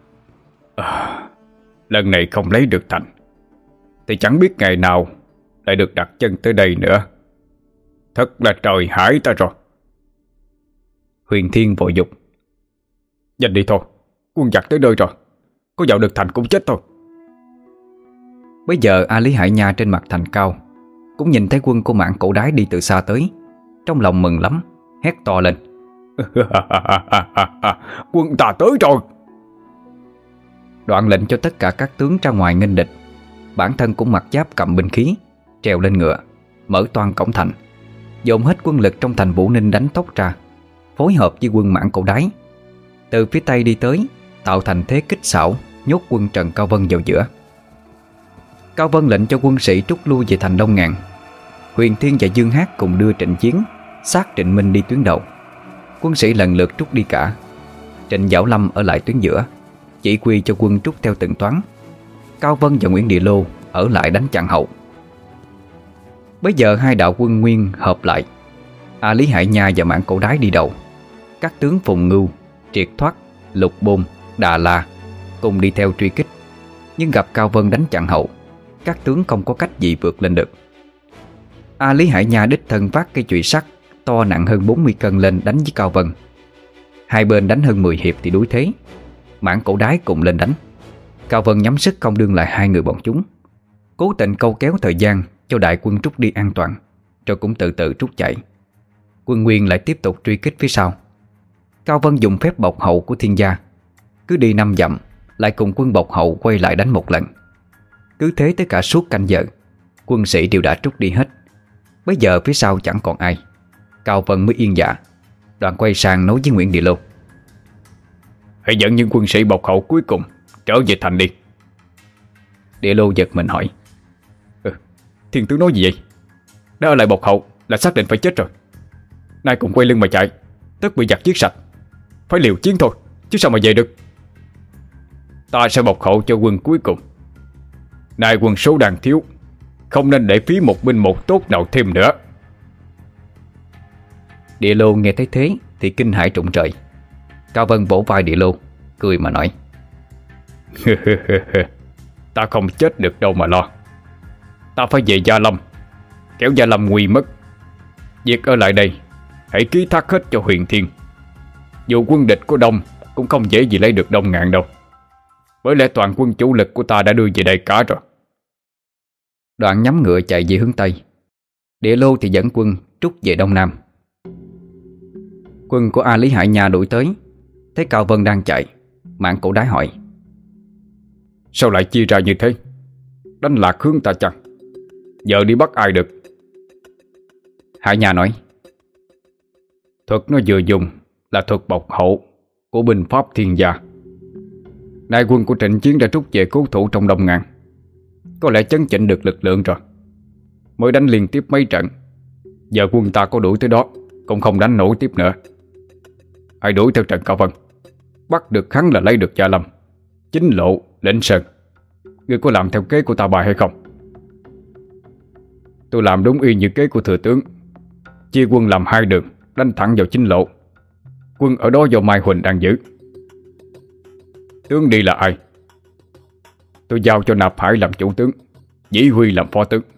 B: Lần này không lấy được thành thì chẳng biết ngày nào lại được đặt chân tới đây nữa. Thật là trời hãi ta rồi.
A: Huyền Thiên vội dục:
B: Nhanh đi thôi, quân giặc tới nơi rồi, có vào được thành cũng chết thôi.
A: Bây giờ Lý Hải Nha trên mặt thành cao cũng nhìn thấy quân của Mãn Cổ Đái đi từ xa tới, trong lòng mừng lắm, hét to lên:
B: Quân ta tới rồi.
A: Đoạn lệnh cho tất cả các tướng ra ngoài nghênh địch. Bản thân cũng mặc giáp cầm binh khí, trèo lên ngựa, mở toang cổng thành, dồn hết quân lực trong thành Vũ Ninh đánh tốc ra, phối hợp với quân Mãn Cổ Đái. Từ phía Tây đi tới, tạo thành thế kích xảo, nhốt quân Trần Cao Vân vào giữa. Cao Vân lệnh cho quân sĩ trút lui về thành Đông Ngàn. Huyền Thiên và Dương Hát cùng đưa Trịnh Chiến sát Trịnh Minh đi tuyến đầu. Quân sĩ lần lượt trút đi cả. Trịnh Giảo Lâm ở lại tuyến giữa, chỉ huy cho quân trút theo từng toán. Cao Vân và Nguyễn Địa Lô ở lại đánh chặn hậu. Bây giờ 2 đạo quân nguyên hợp lại. Lý Hải Nha và Mãn Cổ Đái đi đầu. Các tướng Phùng Ngưu, Triệt Thoát, Lục Bôn, Đà La cùng đi theo truy kích. Nhưng gặp Cao Vân đánh chặn hậu, các tướng không có cách gì vượt lên được. Lý Hải Nha đích thân vác cây chùy sắt to nặng hơn 40 cân lên đánh với Cao Vân. Hai bên đánh hơn 10 hiệp thì đuối thế. Mãn Cổ Đái cùng lên đánh. Cao Vân nhắm sức công đương lại 2 người bọn chúng, cố tình câu kéo thời gian cho đại quân trút đi an toàn, rồi cũng từ từ trút chạy. Quân nguyên lại tiếp tục truy kích phía sau. Cao Vân dùng phép bọc hậu của thiên gia, cứ đi 5 dặm lại cùng quân bọc hậu quay lại đánh một lần. Cứ thế tới cả suốt canh giờ, quân sĩ đều đã trút đi hết. Bây giờ phía sau chẳng còn ai. Cao Vân mới yên dạ. Đoạn quay sang nói với Nguyễn Địa Lô:
B: Hãy dẫn những quân sĩ bọc hậu cuối cùng trở về thành đi.
A: Địa Lô giật mình hỏi:
B: Thiên tướng nói gì vậy? Đã ở lại bọc hậu là xác định phải chết rồi. Nay cùng quay lưng mà chạy, tất bị giặc giết sạch. Phải liều chiến thôi, chứ sao mà về được. Ta sẽ bọc hậu cho quân cuối cùng. Nay quân số đang thiếu, không nên để phí một binh một tốt nào thêm nữa.
A: Địa Lô nghe thấy thế thì kinh hãi trụng trời. Cao Vân vỗ vai Địa Lô, cười mà nói:
B: Ta không chết được đâu mà lo. Ta phải về Gia Lâm, kéo Gia Lâm nguy mất. Việc ở lại đây hãy ký thác hết cho Huyền Thiên. Dù quân địch của Đông cũng không dễ gì lấy được Đông Ngạn đâu, bởi lẽ toàn quân chủ lực của ta đã đưa về đây cả rồi.
A: Đoạn nhắm ngựa chạy về hướng Tây. Địa Lô thì dẫn quân trút về Đông Nam. Quân của A Lý Hải Nha đuổi tới, thấy Cao Vân đang chạy, mạn cổ đái hỏi:
B: Sao lại chia ra như thế? Đánh lạc hướng ta chăng? Giờ đi bắt ai được?
A: Hải Nha nói:
B: Thuật nó vừa dùng là thuật bộc hậu của binh pháp Thiên Gia. Nay quân của Trịnh Chiến đã rút về cố thủ trong Đông Ngạn, có lẽ chấn chỉnh được lực lượng rồi, mới đánh liên tiếp mấy trận. Giờ quân ta có đuổi tới đó cũng không đánh nổi tiếp nữa. Hãy đuổi theo Trần Cao Vân, bắt được hắn là lấy được Gia Lâm, Chính Lộ, Lĩnh Sơn. Ngươi có làm theo kế của ta bài hay không? Tôi làm đúng y như kế của thừa tướng, chia quân làm hai đường, đánh thẳng vào Chính Lộ. Quân ở đó do Mai Huỳnh đang giữ. Tướng đi là ai? Tôi giao cho Nạp Hải làm chủ tướng, Dĩ Huy làm phó tướng.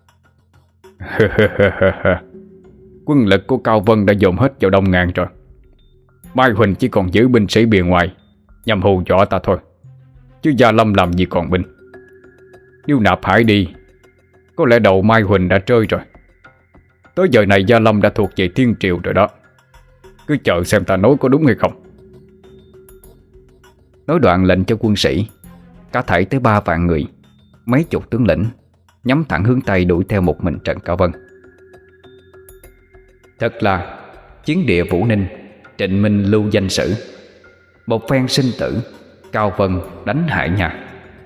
B: Quân lực của Cao Vân đã dồn hết vào Đông Ngạn rồi. Mai Huỳnh chỉ còn giữ binh sĩ bìa ngoài nhằm hù dọa ta thôi, chứ Gia Lâm làm gì còn binh. Nếu Nạp Hải đi, có lẽ đầu Mai Huỳnh đã rơi rồi. Tới giờ này Gia Lâm đã thuộc về Thiên Triều rồi đó. Cứ chờ xem ta nói có đúng hay không.
A: Nói đoạn lệnh cho quân sĩ, cả thảy tới 3 vạn người, mấy chục tướng lĩnh, nhắm thẳng hướng Tây đuổi theo một mình Trần Cao Vân. Thật là chiến địa Vũ Ninh, Trịnh Minh lưu danh sử. Một phen sinh tử, Cao Vân đánh Hải Nha.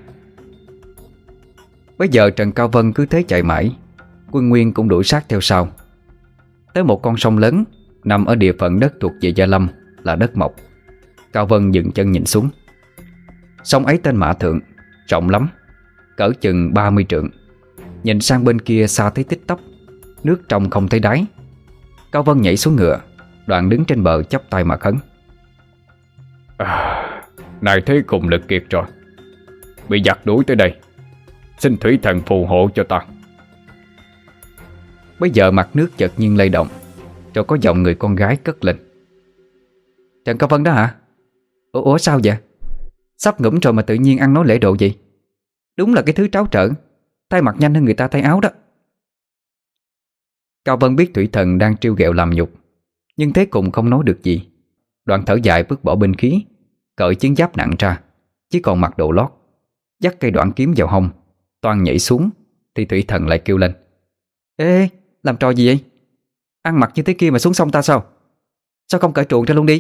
A: Bây giờ Trần Cao Vân cứ thế chạy mãi, quân Nguyên cũng đuổi sát theo sau. Tới một con sông lớn nằm ở địa phận đất thuộc về Gia Lâm là đất Mộc. Cao Vân dừng chân nhìn xuống. Sông ấy tên Mã Thượng, rộng lắm, cỡ chừng 30 trượng. Nhìn sang bên kia xa thấy tích tắp, nước trong không thấy đáy. Cao Vân nhảy xuống ngựa, đoạn đứng trên bờ chắp tay mà khấn:
B: Này thế cùng lực kiệt rồi, bị giặc đuổi tới đây, xin thủy thần phù hộ cho ta.
A: Bây giờ mặt nước chợt nhiên lay động, rồi có giọng người con gái cất lên: Trần Cao Vân đó hả? Ủa sao vậy? Sắp ngủm rồi mà tự nhiên ăn nói lễ độ gì? Đúng là cái thứ tráo trở, thay mặt nhanh hơn người ta thay áo đó. Cao Vân biết thủy thần đang trêu ghẹo làm nhục, nhưng thế cùng không nói được gì. Đoạn thở dài vứt bỏ binh khí, cởi chiến giáp nặng ra, chỉ còn mặc đồ lót, dắt cây đoạn kiếm vào hông, toan nhảy xuống thì thủy thần lại kêu lên: Ê, làm trò gì vậy? Ăn mặc như thế kia mà xuống sông ta sao? Sao không cởi truồng ra luôn đi?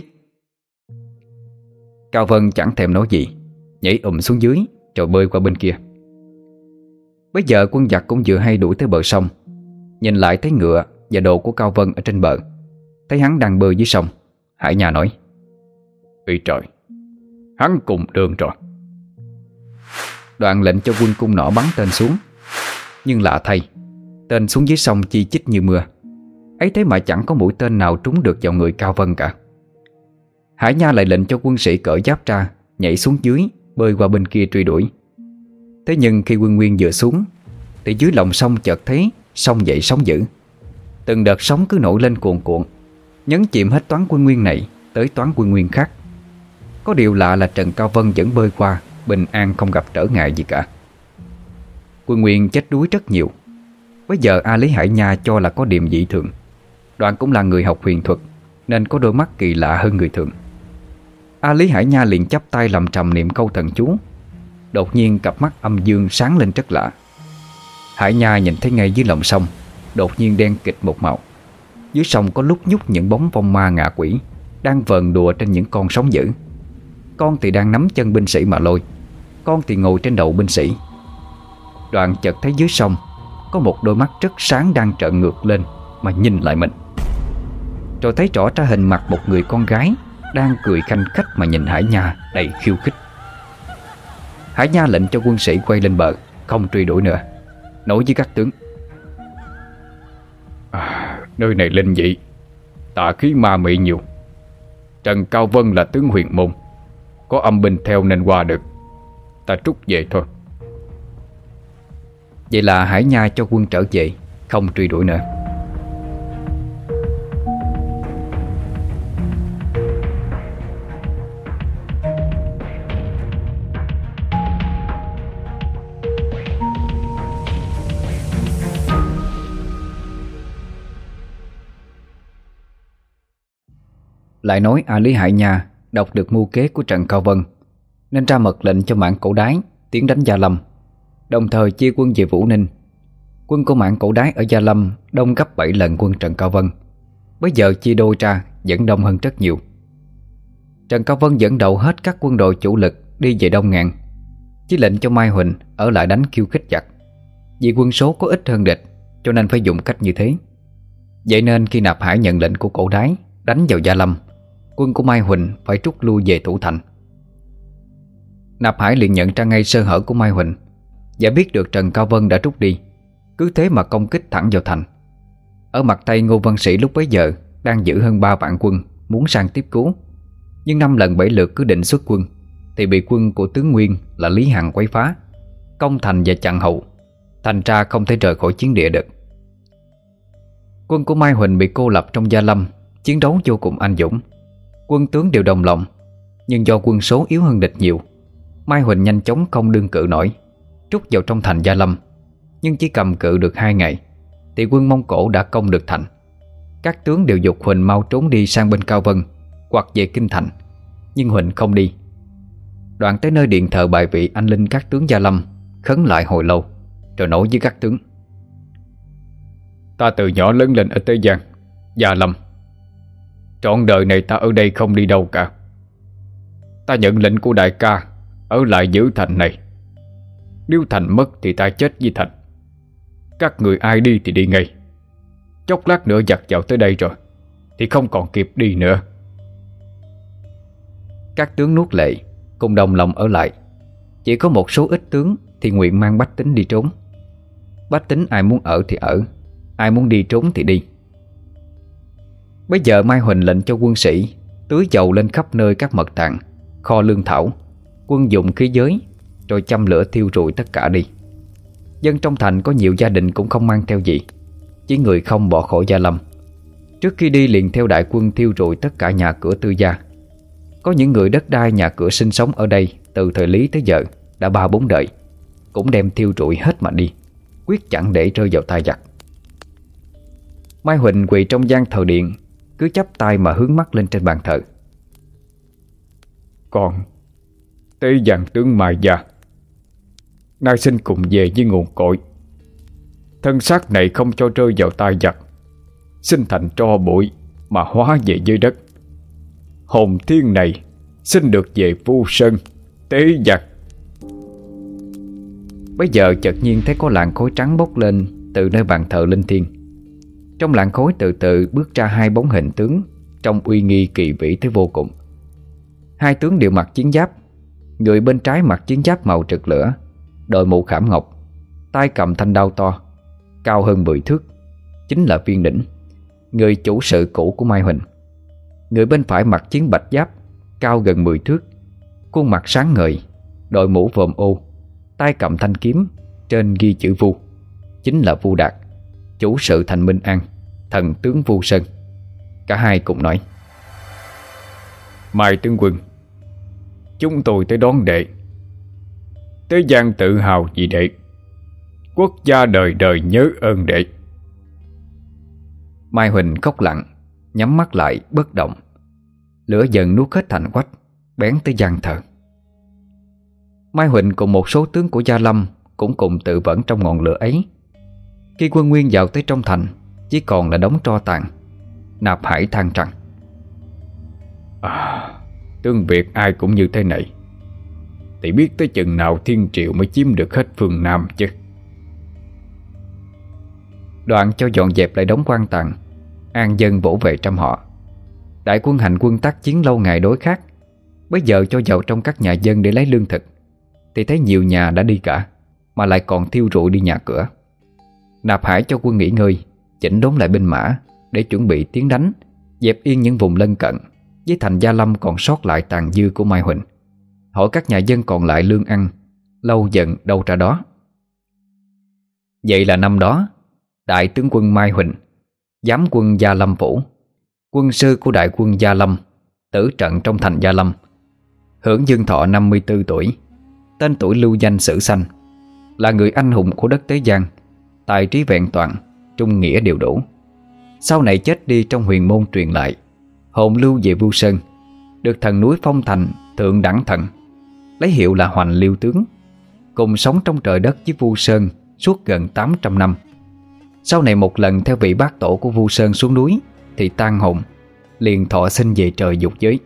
A: Cao Vân chẳng thèm nói gì, nhảy xuống dưới rồi bơi qua bên kia. Bây giờ quân giặc cũng vừa hay đuổi tới bờ sông. Nhìn lại thấy ngựa và đồ của Cao Vân ở trên bờ, thấy hắn đang bơi dưới sông. Hải Nha nói:
B: Ôi trời, hắn cùng đường rồi.
A: Đoạn lệnh cho quân cung nỏ bắn tên xuống. Nhưng lạ thay, tên xuống dưới sông chi chít như mưa. Ấy thế mà chẳng có mũi tên nào trúng được vào người Cao Vân cả. Hải Nha lại lệnh cho quân sĩ cởi giáp ra, nhảy xuống dưới, bơi qua bên kia truy đuổi. Thế nhưng khi quân Nguyên vừa xuống thì dưới lòng sông chợt thấy sông dậy sóng dữ. Từng đợt sóng cứ nổi lên cuồn cuộn, nhấn chìm hết toán quân Nguyên này tới toán quân Nguyên khác. Có điều lạ là Trần Cao Vân vẫn bơi qua bình an, không gặp trở ngại gì cả. Quân Nguyên chết đuối rất nhiều. Bây giờ A Lý Hải Nha cho là có điểm dị thường. Đoạn cũng là người học huyền thuật nên có đôi mắt kỳ lạ hơn người thường. A Lý Hải Nha liền chắp tay làm trầm niệm câu thần chú. Đột nhiên cặp mắt âm dương sáng lên rất lạ. Hải Nha nhìn thấy ngay dưới lòng sông đột nhiên đen kịt một màu. Dưới sông có lúc nhúc những bóng vong ma ngạ quỷ đang vờn đùa trên những con sóng dữ. Con thì đang nắm chân binh sĩ mà lôi, con thì ngồi trên đầu binh sĩ. Đoạn chợt thấy dưới sông có một đôi mắt rất sáng đang trợn ngược lên mà nhìn lại mình. Rồi thấy rõ ra hình mặt một người con gái đang cười khanh khách mà nhìn Hải Nha đầy khiêu khích. Hải Nha lệnh cho quân sĩ quay lên bờ, không truy đuổi nữa, nói với các tướng:
B: Nơi này linh dị, tà khí ma mị nhiều, Trần Cao Vân là tướng huyền môn, có âm binh theo nên qua được. Ta trút về thôi.
A: Vậy là Hải Nha cho quân trở về, không truy đuổi nữa. Lại nói A Lý Hải Nha đọc được mưu kế của Trần Cao Vân, nên ra mật lệnh cho Mãn Cổ Đái tiến đánh Gia Lâm, đồng thời chia quân về Vũ Ninh. Quân của Mãn Cổ Đái ở Gia Lâm đông gấp 7 lần quân Trần Cao Vân, bây giờ chia đôi ra vẫn đông hơn rất nhiều. Trần Cao Vân dẫn đầu hết các quân đội chủ lực đi về Đông Ngạn, chỉ lệnh cho Mai Huỳnh ở lại đánh khiêu khích giặc. Vì quân số có ít hơn địch, cho nên phải dùng cách như thế. Vậy nên khi Nạp Hải nhận lệnh của Cổ Đái đánh vào Gia Lâm, quân của Mai Huỳnh phải rút lui về thủ thành. Nạp Hải liền nhận ra ngay sơ hở của Mai Huỳnh và biết được Trần Cao Vân đã rút đi, cứ thế mà công kích thẳng vào thành. Ở mặt Tây, Ngô Văn Sĩ lúc bấy giờ đang giữ hơn 3 vạn quân muốn sang tiếp cứu, nhưng 5 lần 7 lượt cứ định xuất quân thì bị quân của tướng Nguyên là Lý Hằng quấy phá, công thành và chặn hậu, thành ra không thể rời khỏi chiến địa được. Quân của Mai Huỳnh bị cô lập trong Gia Lâm, chiến đấu vô cùng anh dũng. Quân tướng đều đồng lòng, nhưng do quân số yếu hơn địch nhiều, Mai Huỳnh nhanh chóng không đương cự nổi, trút vào trong thành Gia Lâm. Nhưng chỉ cầm cự được 2 ngày thì quân Mông Cổ đã công được thành. Các tướng đều giục Huỳnh mau trốn đi sang bên Cao Vân hoặc về Kinh Thành, nhưng Huỳnh không đi. Đoạn tới nơi điện thờ bài vị anh linh các tướng Gia Lâm, khấn lại hồi lâu, rồi nói với các tướng:
B: Ta từ nhỏ lớn lên ở Tế Giang, Gia Lâm, trọn đời này ta ở đây không đi đâu cả. Ta nhận lệnh của đại ca ở lại giữ thành này. Nếu thành mất thì ta chết với thành. Các người ai đi thì đi ngay. Chốc lát nữa giặc vào tới đây rồi thì không còn kịp đi nữa.
A: Các tướng nuốt lệ, cùng đồng lòng ở lại. Chỉ có một số ít tướng thì nguyện mang bách tính đi trốn. Bách tính ai muốn ở thì ở, ai muốn đi trốn thì đi. Bây giờ Mai Huỳnh lệnh cho quân sĩ tưới dầu lên khắp nơi các mật tàng, kho lương thảo, quân dụng khí giới, rồi châm lửa thiêu rụi tất cả đi. Dân trong thành có nhiều gia đình cũng không mang theo gì, chỉ người không bỏ khỏi Gia Lâm. Trước khi đi liền theo đại quân thiêu rụi tất cả nhà cửa tư gia. Có những người đất đai nhà cửa sinh sống ở đây từ thời Lý tới giờ đã 3-4 đời, cũng đem thiêu rụi hết mà đi, quyết chẳng để rơi vào tay giặc. Mai Huỳnh quỳ trong gian thờ điện, cứ chắp tay mà hướng mắt lên trên bàn thờ.
B: Con Tế Giang tướng Mai Gia, nay xin cùng về với nguồn cội. Thân xác này không cho rơi vào tay giặc, xin thành tro bụi mà hóa về dưới đất. Hồn thiên này xin được về Vu Sơn, Tế Giang.
A: Bây giờ chợt nhiên thấy có làn khói trắng bốc lên từ nơi bàn thờ linh thiêng. Trong làn khói từ từ bước ra 2 bóng hình tướng, trông uy nghi kỳ vĩ tới vô cùng. 2 tướng đều mặc chiến giáp. Người bên trái mặc chiến giáp màu rực lửa, đội mũ khảm ngọc, tay cầm thanh đao to, cao hơn 10 thước, chính là Viên Đỉnh, người chủ sự cũ của Mai Huỳnh. Người bên phải mặc chiến bạch giáp, cao gần 10 thước, khuôn mặt sáng ngời, đội mũ vòm ô, tay cầm thanh kiếm, trên ghi chữ Vu, chính là Vu Đạt, chủ sự thành Minh An, thần tướng Vu Sơn. Cả hai cùng nói:
B: Mai tướng quân, chúng tôi tới đón đệ. Tế Giang tự hào vì đệ, quốc gia đời đời nhớ ơn đệ.
A: Mai Huỳnh khóc lặng, nhắm mắt lại bất động. Lửa dần nuốt hết thành quách, bén tới gian thờ. Mai Huỳnh cùng một số tướng của Gia Lâm cũng cùng tự vẫn trong ngọn lửa ấy. Khi quân Nguyên vào tới trong thành, chỉ còn là đống tro tàn. Nạp Hải than rằng:
B: Tướng Việt ai cũng như thế này, thì biết tới chừng nào Thiên Triệu mới chiếm được hết phương Nam chứ.
A: Đoạn cho dọn dẹp lại đống quan tàn, an dân vỗ về trăm họ. Đại quân hành quân tác chiến lâu ngày đối khác, bây giờ cho vào trong các nhà dân để lấy lương thực, thì thấy nhiều nhà đã đi cả, mà lại còn thiêu rụi đi nhà cửa. Nạp Hải cho quân nghỉ ngơi, chỉnh đốn lại binh mã để chuẩn bị tiến đánh, dẹp yên những vùng lân cận, với thành Gia Lâm còn sót lại tàn dư của Mai Huỳnh, hỏi các nhà dân còn lại lương ăn, lâu dần đâu ra đó. Vậy là năm đó, đại tướng quân Mai Huỳnh, giám quân Gia Lâm Phủ, quân sư của đại quân Gia Lâm, tử trận trong thành Gia Lâm, hưởng dương thọ 54 tuổi, tên tuổi lưu danh sử sanh, là người anh hùng của đất Tế Giang, tài trí vẹn toàn, trung nghĩa đều đủ. Sau này chết đi trong huyền môn truyền lại, hồn lưu về Vu Sơn, được thần núi phong thành thượng đẳng thần, lấy hiệu là Hoành Liêu tướng, cùng sống trong trời đất với Vu Sơn suốt gần 800 năm. Sau này một lần theo vị bác tổ của Vu Sơn xuống núi thì tan hồn, liền thọ sinh về trời dục giới.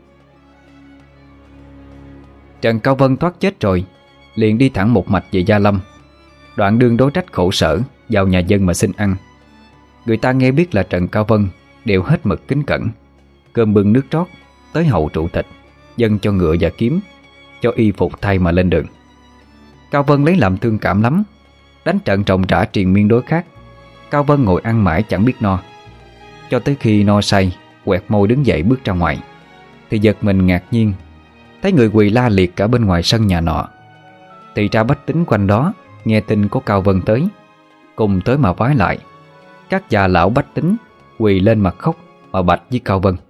A: Trần Cao Vân thoát chết rồi, liền đi thẳng một mạch về Gia Lâm. Đoạn đường đối trách khổ sở, vào nhà dân mà xin ăn. Người ta nghe biết là Trần Cao Vân đều hết mực kính cẩn, cơm bưng nước trót, tới hậu trụ thịt, dâng cho ngựa và kiếm, cho y phục thay mà lên đường. Cao Vân lấy làm thương cảm lắm, đánh trận trọng trả triền miên đối khác. Cao Vân ngồi ăn mãi chẳng biết no, cho tới khi no say, quẹt môi đứng dậy bước ra ngoài, thì giật mình ngạc nhiên thấy người quỳ la liệt cả bên ngoài sân nhà nọ. Thì ra bách tính quanh đó nghe tin có Cao Vân tới, cùng tới mà vái lại. Các già lão bách tính quỳ lên mặt khóc mà bạch với Cao Vân: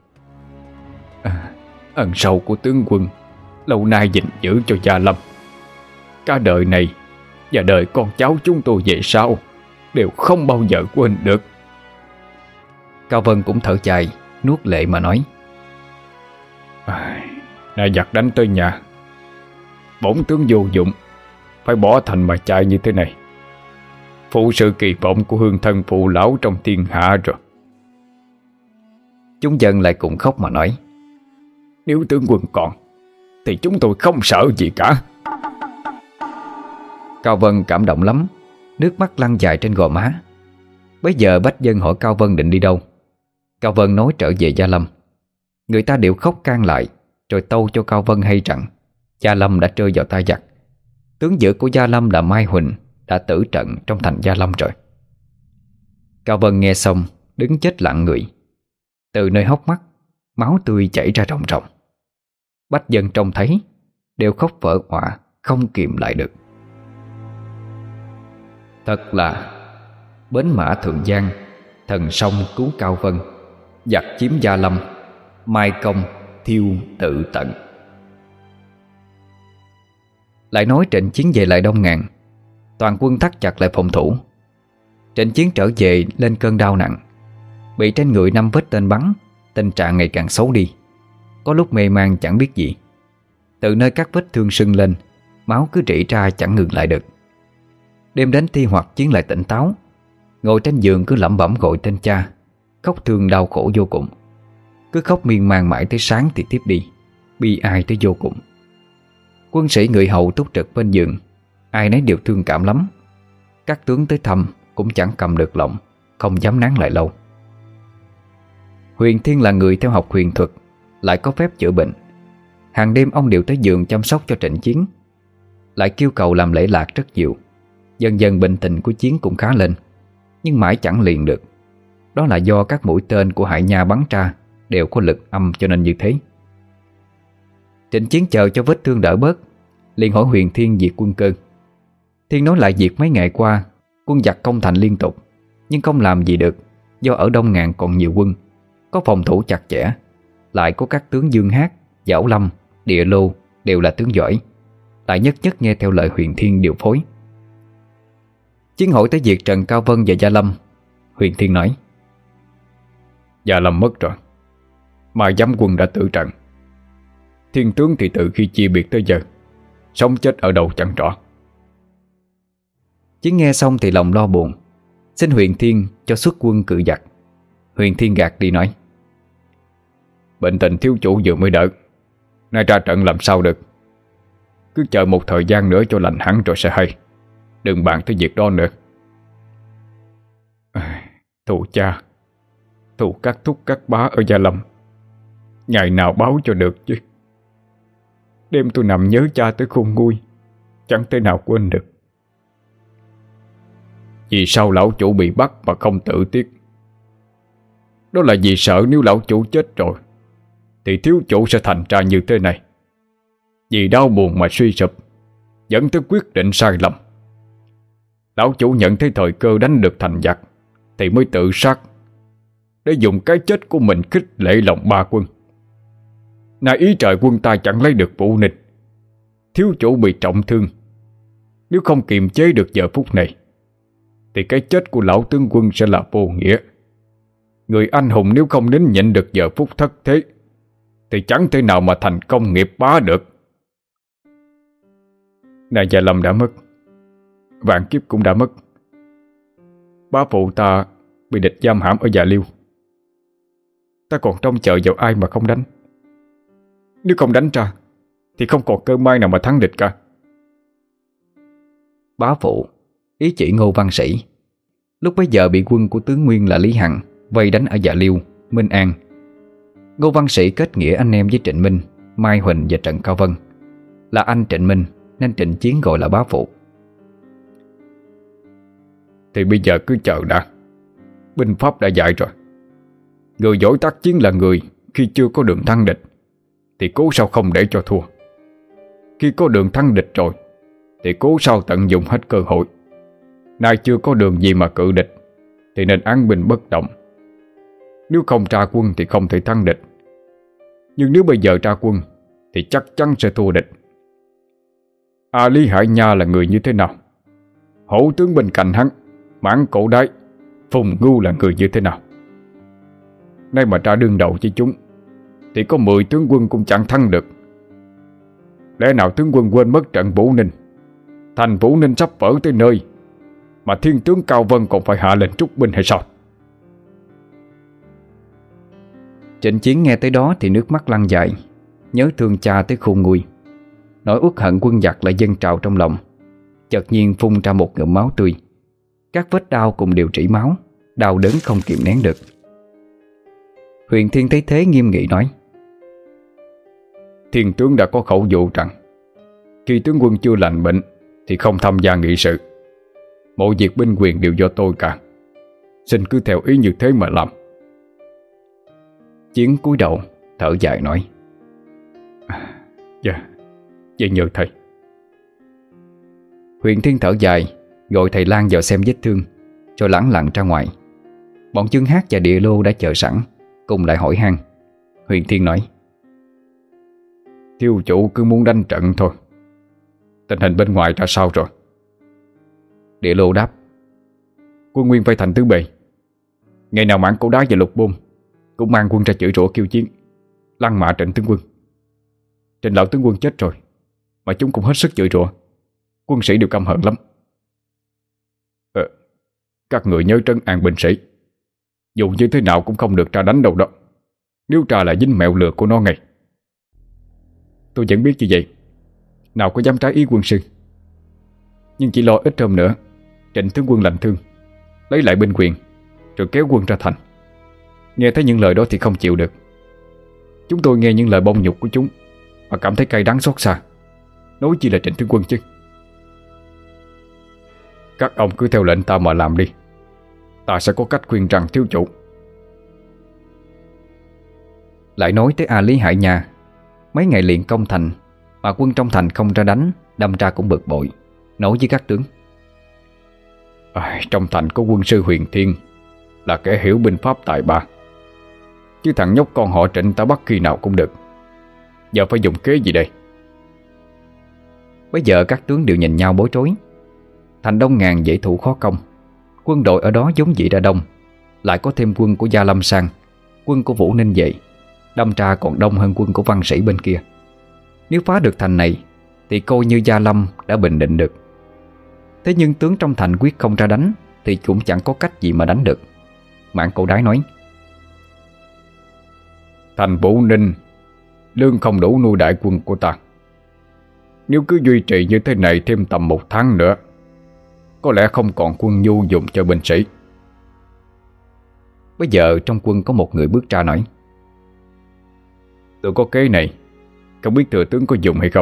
B: Ân sâu của tướng quân lâu nay gìn giữ cho Gia Lâm, cả đời này và đời con cháu chúng tôi về sau đều không bao giờ quên được.
A: Cao Vân cũng thở dài, nuốt lệ mà nói:
B: Nay giặc đánh tới nhà, bổn tướng vô dụng, phải bỏ thành mà chạy như thế này, phụ sự kỳ vọng của hương thân phụ lão trong thiên hạ rồi.
A: Chúng dân lại cùng khóc mà nói:
B: Nếu tướng quân còn thì chúng tôi không sợ gì cả.
A: Cao Vân cảm động lắm, nước mắt lăn dài trên gò má. Bây giờ bách dân hỏi Cao Vân định đi đâu. Cao Vân nói trở về Gia Lâm. Người ta đều khóc can lại, rồi tâu cho Cao Vân hay rằng Gia Lâm đã rơi vào tay giặc. Tướng giữ của Gia Lâm là Mai Huỳnh đã tử trận trong thành Gia Lâm rồi. Cao Vân nghe xong đứng chết lặng người. Từ nơi hốc mắt, máu tươi chảy ra ròng ròng. Bách dân trông thấy đều khóc vỡ òa, không kìm lại được. Thật là bến mã Thượng Giang, thần sông cứu Cao Vân, giặc chiếm Gia Lâm, mai công thiêu tự tận. Lại nói trận chiến về lại Đông Ngàn, toàn quân thắt chặt lại phòng thủ. Trận chiến trở về lên cơn đau nặng, bị trên người 5 vết tên bắn, tình trạng ngày càng xấu đi. Có lúc mê man chẳng biết gì. Từ nơi các vết thương sưng lên, máu cứ rỉ ra chẳng ngừng lại được. Đêm đến Thi Hoặc Chiến lại tỉnh táo, ngồi trên giường cứ lẩm bẩm gọi tên cha, khóc thương đau khổ vô cùng. Cứ khóc miên man mãi tới sáng thì tiếp đi, bi ai tới vô cùng. Quân sĩ người hầu túc trực bên giường, ai nấy đều thương cảm lắm. Các tướng tới thăm cũng chẳng cầm được lòng, không dám nán lại lâu. Huyền Thiên là người theo học huyền thuật, lại có phép chữa bệnh. Hàng đêm ông đều tới giường chăm sóc cho trận chiến, lại kêu cầu làm lễ lạc rất nhiều. Dần dần bệnh tình của Chiến cũng khá lên, nhưng mãi chẳng liền được. Đó là do các mũi tên của Hải Nha bắn ra đều có lực âm cho nên như thế. Trịnh Chiến chờ cho vết thương đỡ bớt, liền hỏi Huyền Thiên diệt quân cơ. Thiên nói lại việc mấy ngày qua quân giặc công thành liên tục, nhưng không làm gì được, do ở Đông Ngàn còn nhiều quân, có phòng thủ chặt chẽ, lại có các tướng Dương Hát, Giảo Lâm, Địa Lô đều là tướng giỏi, lại nhất nhất nghe theo lời Huyền Thiên điều phối. Chiến hỏi tới việc Trần Cao Vân và Gia Lâm. Huyền Thiên nói:
B: Gia Lâm mất rồi, mà giám quân đã tử trận. Thiên tướng thì từ khi chia biệt tới giờ sống chết ở đâu chẳng rõ.
A: Chiến nghe xong thì lòng lo buồn, xin Huyền Thiên cho xuất quân cự giặc. Huyền Thiên gạt đi nói:
B: Bệnh tình thiếu chủ vừa mới đỡ, nay ra trận làm sao được. Cứ chờ một thời gian nữa cho lành hẳn rồi sẽ hay, đừng bàn tới việc đó nữa. Thù cha, thù các thúc các bá ở Gia Lâm, ngày nào báo cho được chứ. Đêm tôi nằm nhớ cha tới khôn nguôi, chẳng thể nào quên được. Vì sao lão chủ bị bắt mà không tự tiếc? Đó là vì sợ nếu lão chủ chết rồi thì thiếu chủ sẽ thành ra như thế này. Vì đau buồn mà suy sụp, dẫn tới quyết định sai lầm. Lão chủ nhận thấy thời cơ đánh được thành giặc thì mới tự sát, để dùng cái chết của mình khích lệ lòng ba quân. Nay ý trời quân ta chẳng lấy được Vũ Ninh, thiếu chủ bị trọng thương. Nếu không kiềm chế được giờ phút này thì cái chết của lão tướng quân sẽ là vô nghĩa. Người anh hùng nếu không nín nhịn được giờ phút thất thế thì chẳng thể nào mà thành công nghiệp bá được. Này Gia Lâm đã mất, vạn kiếp cũng đã mất. Bá phụ ta bị địch giam hãm ở Dạ Liêu. Ta còn trông chờ vào ai mà không đánh. Nếu không đánh ra thì không còn cơ may nào mà thắng địch cả.
A: Bá phụ ý chỉ Ngô Văn Sĩ. Lúc bấy giờ bị quân của tướng Nguyên là Lý Hằng vây đánh ở Dạ Liêu, Minh An. Ngô Văn Sĩ kết nghĩa anh em với Trịnh Minh, Mai Huỳnh và Trần Cao Vân. Là anh Trịnh Minh nên Trịnh Chiến gọi là bá phụ.
B: Thì bây giờ cứ chờ đã. Binh pháp đã dạy rồi. Người giỏi tác chiến là người khi chưa có đường thắng địch thì cố sao không để cho thua. Khi có đường thắng địch rồi thì cố sao tận dụng hết cơ hội. Nay chưa có đường gì mà cự địch thì nên án binh bất động. Nếu không ra quân thì không thể thắng địch. Nhưng nếu bây giờ ra quân thì chắc chắn sẽ thua địch. Lý Hải Nha là người như thế nào? Hổ tướng bên cạnh hắn, Mãn Cổ Đái, Phùng Ngưu là người như thế nào? Nay mà ra đương đầu với chúng thì có 10 tướng quân cũng chẳng thắng được. Lẽ nào tướng quân quên mất trận Vũ Ninh? Thành Vũ Ninh sắp vỡ tới nơi mà thiên tướng Cao Vân còn phải hạ lệnh trút binh hay sao?
A: Trịnh Chiến nghe tới đó thì nước mắt lăn dài, nhớ thương cha tới khôn nguôi. Nỗi uất hận quân giặc lại dâng trào trong lòng. Chợt nhiên phun ra một ngụm máu tươi. Các vết đau cùng đều rỉ máu, đau đớn không kìm nén được. Huyền Thiên thấy thế nghiêm nghị nói:
B: Thiên tướng đã có khẩu dụ rằng khi tướng quân chưa lành bệnh thì không tham gia nghị sự. Mọi việc binh quyền đều do tôi cả. Xin cứ theo ý như thế mà làm.
A: Chiến cúi đầu thở dài nói:
B: Dạ, vậy nhờ thầy.
A: Huyền Thiên thở dài, gọi thầy Lan vào xem vết thương, rồi lẳng lặng ra ngoài. Bọn Chương Hát và Địa Lô đã chờ sẵn, cùng lại hỏi han. Huyền Thiên nói:
B: Thiếu chủ cứ muốn đánh trận thôi. Tình hình bên ngoài ra sao rồi?
A: Địa Lô đáp:
B: Quân Nguyên vây thành Tứ Bề. Ngày nào Mãn Cổ Đái và Lục Bôn cũng mang quân ra chửi rủa kêu chiến, lăng mạ Trịnh tướng quân. Trịnh lão tướng quân chết rồi mà chúng cũng hết sức chửi rủa. Quân sĩ đều căm hận lắm. Các người nhớ trấn an binh sĩ. Dù như thế nào cũng không được ra đánh đâu đó. Nếu ra là dính mẹo lừa của nó ngay. Tôi vẫn biết như vậy, nào có dám trái ý quân sư. Nhưng chỉ lo ít hôm nữa Trịnh tướng quân lành thương, lấy lại binh quyền, rồi kéo quân ra thành. Nghe thấy những lời đó thì không chịu được. Chúng tôi nghe những lời bông nhục của chúng mà cảm thấy cay đắng xót xa, nói chi là Trịnh tướng quân chứ. Các ông cứ theo lệnh ta mà làm đi. Ta sẽ có cách khuyên rằng thiếu chủ.
A: Lại nói tới Lý Hải Nha. Mấy ngày liền công thành mà quân trong thành không ra đánh, đâm ra cũng bực bội, nói với các tướng:
B: Trong thành có quân sư Huyền Thiên, là kẻ hiểu binh pháp tài ba, chứ thằng nhóc con họ Trịnh ta bắt khi nào cũng được. Giờ phải dùng kế gì đây?
A: Bây giờ các tướng đều nhìn nhau bối rối. Thành đông ngàn dễ thủ khó công. Quân đội ở đó vốn dĩ đã đông, lại có thêm quân của Gia Lâm sang, quân của Vũ Ninh về, đâm ra còn đông hơn quân của Văn Sĩ bên kia. Nếu phá được thành này thì coi như Gia Lâm đã bình định được. Thế nhưng tướng trong thành quyết không ra đánh thì cũng chẳng có cách gì mà đánh được. Mãn Cổ Đái nói:
B: Thành Vũ Ninh lương không đủ nuôi đại quân của ta. Nếu cứ duy trì như thế này thêm tầm 1 tháng nữa, có lẽ không còn quân nhu dùng cho binh sĩ.
A: Bây giờ trong quân có một người bước ra nói:
B: Tôi có kế này, không biết thừa tướng có dùng hay không?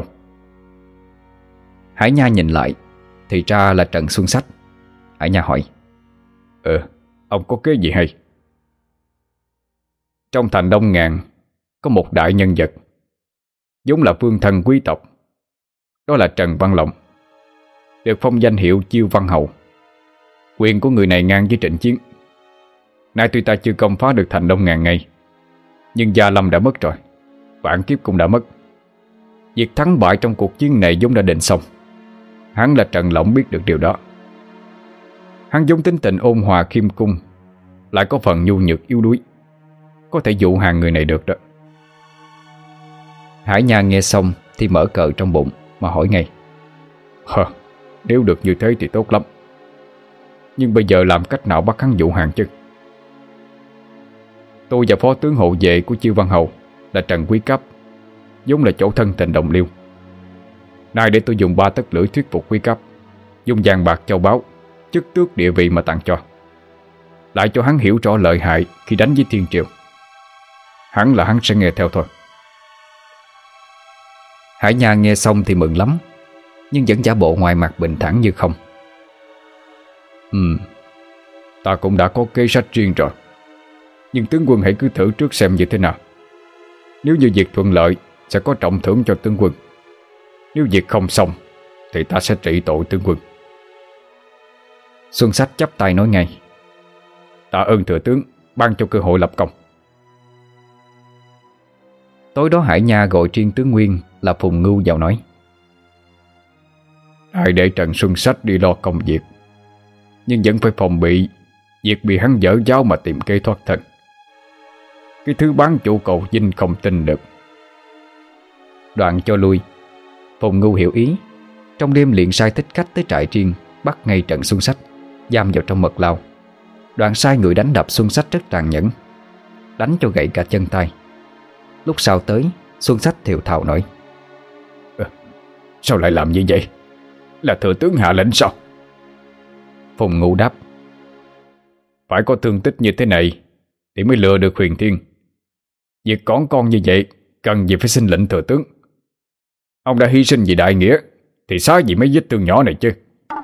A: Hải Nha nhìn lại thì ra là Trần Xuân Sách. Hải Nha hỏi:
B: Ông có kế gì hay? Trong thành đông ngàn có một đại nhân vật, vốn là vương thần quý tộc. Đó là Trần Văn Lộng, được phong danh hiệu Chiêu Văn Hầu. Quyền của người này ngang với Trịnh Chiến. Nay tuy ta chưa công phá được thành Đông Ngàn Ngay, nhưng Gia Lâm đã mất rồi, vạn kiếp cũng đã mất. Việc thắng bại trong cuộc chiến này vốn đã định xong. Hắn là Trần Lộng biết được điều đó. Hắn vốn tính tình ôn hòa khiêm cung, lại có phần nhu nhược yếu đuối, có thể dụ hàng người này được đó.
A: Hải Nha nghe xong thì mở cờ trong bụng mà hỏi ngay:
B: Nếu được như thế thì tốt lắm, nhưng bây giờ làm cách nào bắt hắn dụ hàng chứ? Tôi và phó tướng hộ vệ của Chiêu Văn Hầu là Trần Quý Cấp, vốn là chỗ thân tình đồng liêu. Nay để tôi dùng 3 tấc lưỡi thuyết phục Quý Cấp, dùng vàng bạc châu báu, chức tước địa vị mà tặng cho, lại cho hắn hiểu rõ lợi hại khi đánh với Thiên Triều. Hắn sẽ nghe theo thôi.
A: Hải Nha nghe xong thì mừng lắm, nhưng vẫn giả bộ ngoài mặt bình thản như không.
B: Ta cũng đã có kế sách riêng rồi, nhưng tướng quân hãy cứ thử trước xem như thế nào. Nếu như việc thuận lợi sẽ có trọng thưởng cho tướng quân, nếu việc không xong thì ta sẽ trị tội tướng quân.
A: Xuân Sách chắp tay nói ngay:
B: Tạ ơn thừa tướng ban cho cơ hội lập công.
A: Tối đó Hải Nha gọi riêng tướng Nguyên là Phùng Ngưu vào nói:
B: Hãy để Trần Xuân Sách đi lo công việc, nhưng vẫn phải phòng bị việc bị hắn dở giáo mà tìm kế thoát thân. Cái thứ bán chủ cầu dinh không tin được.
A: Đoạn cho lui. Phùng Ngưu hiểu ý, trong đêm liền sai thích khách tới trại riêng, bắt ngay Trần Xuân Sách, giam vào trong mật lao. Đoạn sai người đánh đập Xuân Sách rất tàn nhẫn, đánh cho gãy cả chân tay. Lúc sau tới, Xuân Sách thều thào nói:
B: Sao lại làm như vậy? Là thừa tướng hạ lệnh sao?
A: Phùng Ngưu đáp:
B: Phải có thương tích như thế này thì mới lừa được Huyền Thiên. Việc còn con như vậy cần gì phải xin lệnh thừa tướng. Ông đã hy sinh vì đại nghĩa thì xá gì mấy vết thương nhỏ này chứ.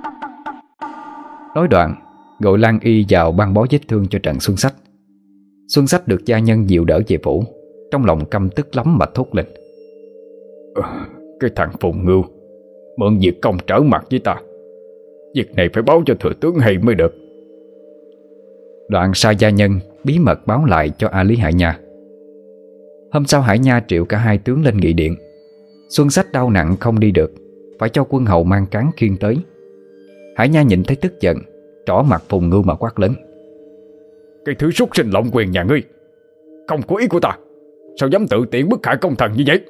A: Nói đoạn gọi Lan Y vào băng bó vết thương cho Trần Xuân Sách. Xuân Sách được gia nhân dìu đỡ về phủ, trong lòng căm tức lắm mà thốt lên:
B: Cái thằng Phùng Ngưu mượn việc công trở mặt với ta, việc này phải báo cho thừa tướng hay mới được.
A: Đoạn sai gia nhân bí mật báo lại cho A Lý Hải Nha. Hôm sau Hải Nha triệu cả hai tướng lên nghị điện. Xuân Sách đau nặng không đi được, phải cho quân hầu mang cáng khiêng tới. Hải Nha nhìn thấy tức giận, trỏ mặt Phùng Ngưu mà quát lớn:
B: Cái thứ súc sinh lộng quyền nhà ngươi, không có ý của ta, sao dám tự tiện bức hại công thần như vậy?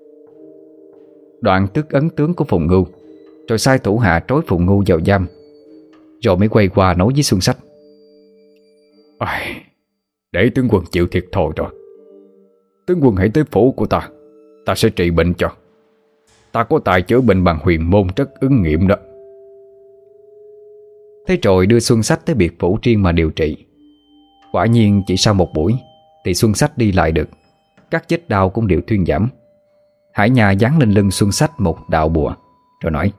A: Đoạn tước ấn tướng của Phùng Ngưu, rồi sai thủ hạ trói Phùng Ngưu vào giam, rồi mới quay qua nói với Xuân Sách:
B: Để tướng quân chịu thiệt thòi rồi. Tướng quân hãy tới phủ của ta, ta sẽ trị bệnh cho. Ta có tài chữa bệnh bằng huyền môn rất ứng nghiệm đó.
A: Thế rồi đưa Xuân Sách tới biệt phủ riêng mà điều trị. Quả nhiên chỉ sau một buổi thì Xuân Sách đi lại được, các vết đau cũng đều thuyên giảm. Hải Nha dán lên lưng Xuân Sách một đạo bùa, rồi nói: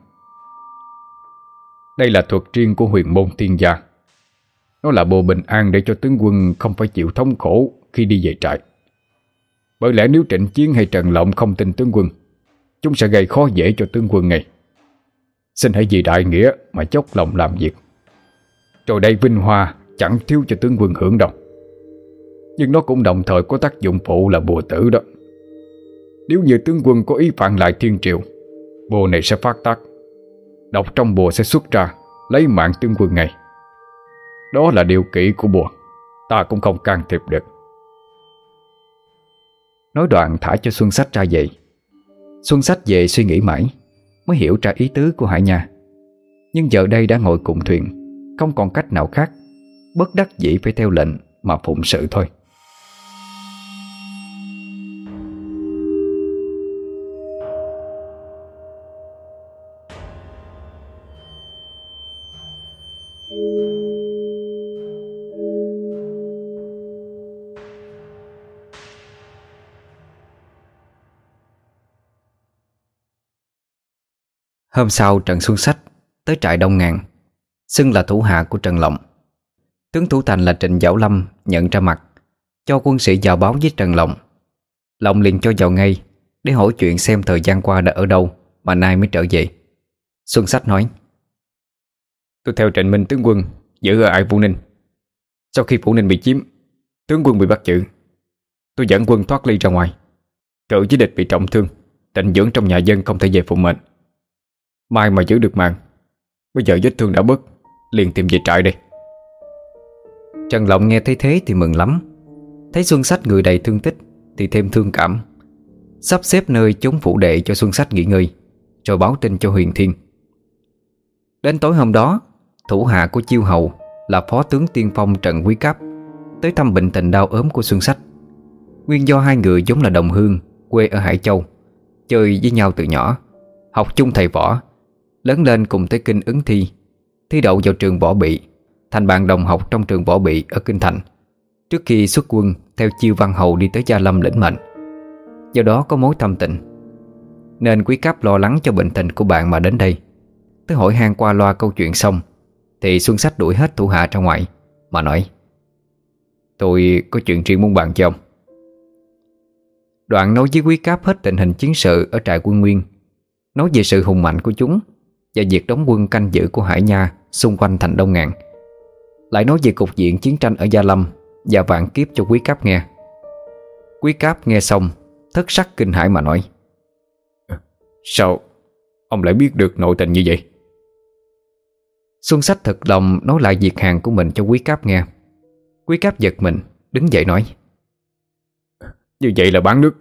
B: Đây là thuật riêng của huyền môn tiên gia. Nó là bùa bình an để cho tướng quân không phải chịu thống khổ khi đi về trại. Bởi lẽ nếu Trịnh Chiến hay Trần Lộng không tin tướng quân, chúng sẽ gây khó dễ cho tướng quân ngay. Xin hãy vì đại nghĩa mà dốc lòng làm việc. Rồi đây vinh hoa chẳng thiếu cho tướng quân hưởng đâu. Nhưng nó cũng đồng thời có tác dụng phụ là bùa tử đó. Nếu như tướng quân có ý phản lại Thiên Triều, bùa này sẽ phát tác. Độc trong bùa sẽ xuất ra, lấy mạng tướng quân ngay. Đó là điều kỹ của bùa, ta cũng không can thiệp được.
A: Nói đoạn thả cho Xuân Sách ra về. Xuân Sách về suy nghĩ mãi, mới hiểu ra ý tứ của Hải Nha. Nhưng giờ đây đã ngồi cùng thuyền, không còn cách nào khác, bất đắc dĩ phải theo lệnh mà phụng sự thôi. Hôm sau Trần Xuân Sách tới trại Đông Ngàn, xưng là thủ hạ của Trần Lộng. Tướng thủ thành là Trịnh Dảo Lâm nhận ra mặt, cho quân sĩ vào báo với Trần Lộng. Long liền cho vào ngay để hỏi chuyện xem thời gian qua đã ở đâu mà nay mới trở về. Xuân Sách nói:
B: Tôi theo Trịnh Minh tướng quân giữ ở ải Vũ Ninh. Sau khi Vũ Ninh bị chiếm, tướng quân bị bắt giữ, tôi dẫn quân thoát ly ra ngoài, cự với địch bị trọng thương, tịnh dưỡng trong nhà dân không thể về phụng mệnh. Mai mà giữ được mạng, bây giờ vết thương đã bớt, liền tìm về trại đây.
A: Trần Lộng nghe thấy thế thì mừng lắm. Thấy Xuân Sách người đầy thương tích thì thêm thương cảm, sắp xếp nơi chốn phủ đệ cho Xuân Sách nghỉ ngơi, rồi báo tin cho Huyền Thiên. Đến tối hôm đó, thủ hạ của Chiêu Hầu là phó tướng tiên phong Trần Quý Cáp tới thăm bệnh tình đau ốm của Xuân Sách. Nguyên do hai người giống là đồng hương, quê ở Hải Châu, chơi với nhau từ nhỏ, học chung thầy võ, lớn lên cùng tới kinh ứng thi, thi đậu vào trường võ bị, thành bạn đồng học trong trường võ bị ở Kinh Thành, trước khi xuất quân theo Chiêu Văn Hầu đi tới Gia Lâm lĩnh mệnh. Do đó có mối thâm tình, nên Quý Cáp lo lắng cho bệnh tình của bạn mà đến đây. Tới hỏi han qua loa câu chuyện xong thì Xuân Sách đuổi hết thủ hạ ra ngoài mà nói: Tôi có chuyện riêng muốn bàn cho ông. Đoạn nói với Quý Cáp hết tình hình chiến sự ở trại Quân Nguyên, nói về sự hùng mạnh của chúng và việc đóng quân canh giữ của Hải Nha xung quanh thành Đông Ngạn. Lại nói về cục diện chiến tranh ở Gia Lâm và vạn kiếp cho Quý Cáp nghe. Quý Cáp nghe xong thất sắc kinh hãi mà nói:
B: Sao ông lại biết được nội tình như vậy?
A: Xuân Sách thật lòng nói lại việc hàng của mình cho Quý Cáp nghe. Quý Cáp giật mình đứng dậy nói:
B: Như vậy là bán nước.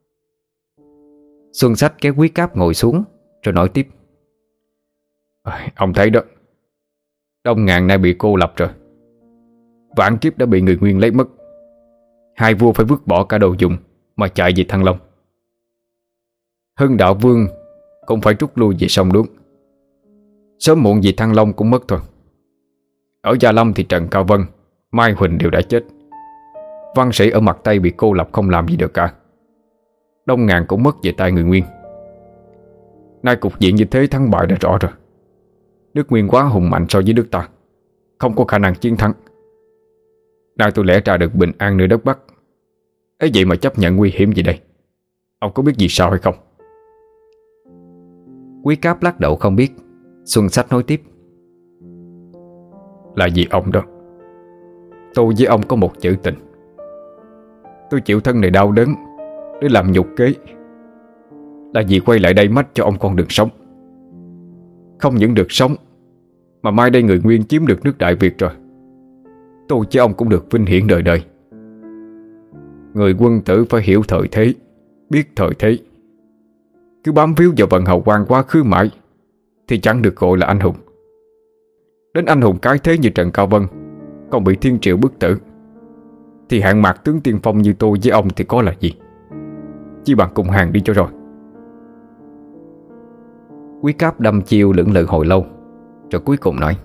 A: Xuân Sách kéo Quý Cáp ngồi xuống rồi nói tiếp:
B: Ông thấy đó, Đông Ngạn nay bị cô lập rồi, vạn kiếp đã bị người Nguyên lấy mất. Hai vua phải vứt bỏ cả đồ dùng mà chạy về Thăng Long. Hưng Đạo Vương cũng phải rút lui về sông Đuống. Sớm muộn gì Thăng Long cũng mất thôi. Ở Gia Lâm thì Trần Cao Vân, Mai Huỳnh đều đã chết. Văn sĩ ở mặt Tây bị cô lập không làm gì được cả. Đông Ngạn cũng mất về tay người Nguyên. Nay cục diện như thế thắng bại đã rõ rồi. Nước Nguyên quá hùng mạnh so với nước ta, không có khả năng chiến thắng. Nay tôi lẽ ra được bình an nơi đất Bắc, ấy vậy mà chấp nhận nguy hiểm gì đây? Ông có biết gì sao hay không?
A: Quý Cáp lắc đầu không biết. Xuân Sách nói tiếp:
B: Là vì ông đó. Tôi với ông có một chữ tình. Tôi chịu thân này đau đớn để làm nhục kế, là vì quay lại đây mách cho ông con đường sống. Không những được sống, mà mai đây người Nguyên chiếm được nước Đại Việt rồi, tôi với ông cũng được vinh hiển đời đời. Người quân tử phải hiểu thời thế, biết thời thế. Cứ bám víu vào vận hào quang quá khứ mãi thì chẳng được gọi là anh hùng. Đến anh hùng cái thế như Trần Cao Vân còn bị thiên triệu bức tử, thì hạng mạc tướng tiên phong như tôi với ông thì có là gì? Chỉ bằng cùng hàng đi cho rồi.
A: Quý Cáp đâm chiêu lưỡng lự hồi lâu, rồi cuối cùng nói: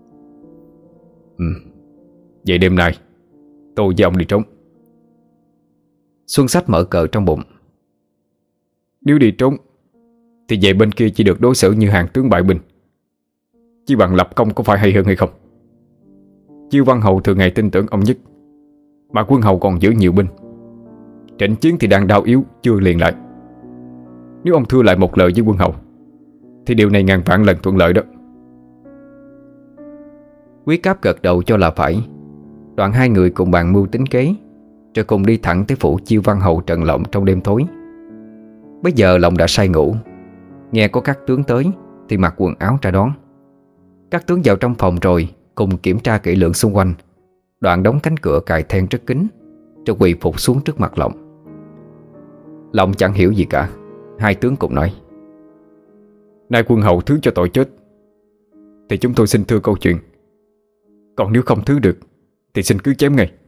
B: Vậy đêm nay tôi với ông đi trốn.
A: Xuân Sách mở cờ trong bụng:
B: Nếu đi trốn thì về bên kia chỉ được đối xử như hàng tướng bại binh, chỉ bằng lập công có phải hay hơn hay không? Chiêu Văn Hầu thường ngày tin tưởng ông nhất, mà quân hầu còn giữ nhiều binh. Trận chiến thì đang đau yếu, chưa liền lại. Nếu ông thưa lại một lời với quân hầu thì điều này ngàn vạn lần thuận lợi đó.
A: Quý Cáp gật đầu cho là phải. Đoạn hai người cùng bàn mưu tính kế, rồi cùng đi thẳng tới phủ Chiêu Văn Hầu Trần Lộng trong đêm tối. Bây giờ Lộng đã say ngủ, nghe có các tướng tới thì mặc quần áo ra đón. Các tướng vào trong phòng rồi cùng kiểm tra kỹ lưỡng xung quanh, đoạn đóng cánh cửa cài then rất kín, rồi quỳ phục xuống trước mặt Lộng. Lộng chẳng hiểu gì cả. Hai tướng cùng nói:
B: Nay quân hầu thứ cho tội chết thì chúng tôi xin thưa câu chuyện, còn nếu không thứ được thì xin cứ chém ngay.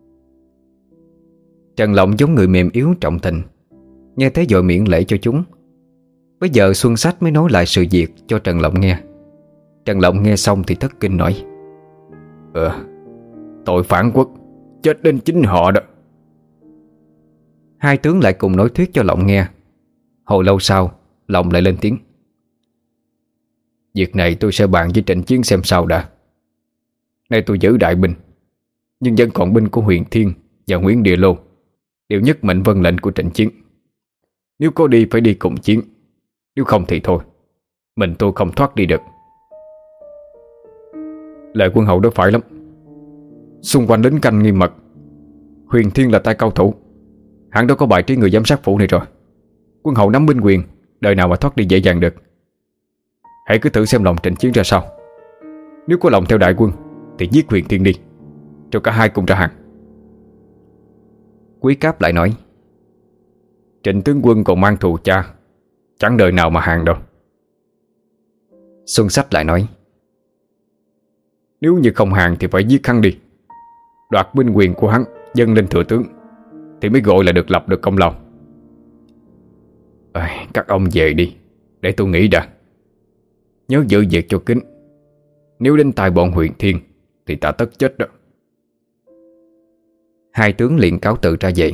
A: Trần Lộng giống người mềm yếu trọng tình, nghe thế vội miễn lễ cho chúng. Bây giờ Xuân Sách mới nói lại sự việc cho Trần Lộng nghe. Trần Lộng nghe xong thì thất kinh nói:
B: Tội phản quốc, chết đến chính họ đó.
A: Hai tướng lại cùng nói thuyết cho Lộng nghe. Hồi lâu sau, Lộng lại lên tiếng:
B: Việc này tôi sẽ bàn với Trịnh Chiến xem sao đã. Nay tôi giữ đại binh, nhưng vẫn còn binh của Huyền Thiên và Nguyễn Địa Lô, đều nhất mệnh vâng lệnh của trận chiến. Nếu có đi phải đi cùng chiến, nếu không thì thôi, mình tôi không thoát đi được. Lệ quân hầu đó phải lắm. Xung quanh lính canh nghiêm mật, Huyền Thiên là tay cao thủ, hắn đâu có bài trí người giám sát phủ này rồi. Quân hầu nắm binh quyền, đời nào mà thoát đi dễ dàng được. Hãy cứ thử xem lòng trận chiến ra sao. Nếu có lòng theo đại quân thì giết Huyền Thiên đi, cho cả hai cùng ra hàng.
A: Quý Cáp lại nói:
B: Trịnh tướng quân còn mang thù cha, chẳng đời nào mà hàng đâu.
A: Xuân Sách lại nói:
B: Nếu như không hàng thì phải giết hắn đi, đoạt binh quyền của hắn dâng lên thừa tướng, thì mới gọi là được lập được công lao. Các ông về đi, để tôi nghĩ đã. Nhớ giữ việc cho kín, nếu đến tai bọn Huyền Thiên thì ta tất chết đó.
A: Hai tướng liền cáo từ ra về.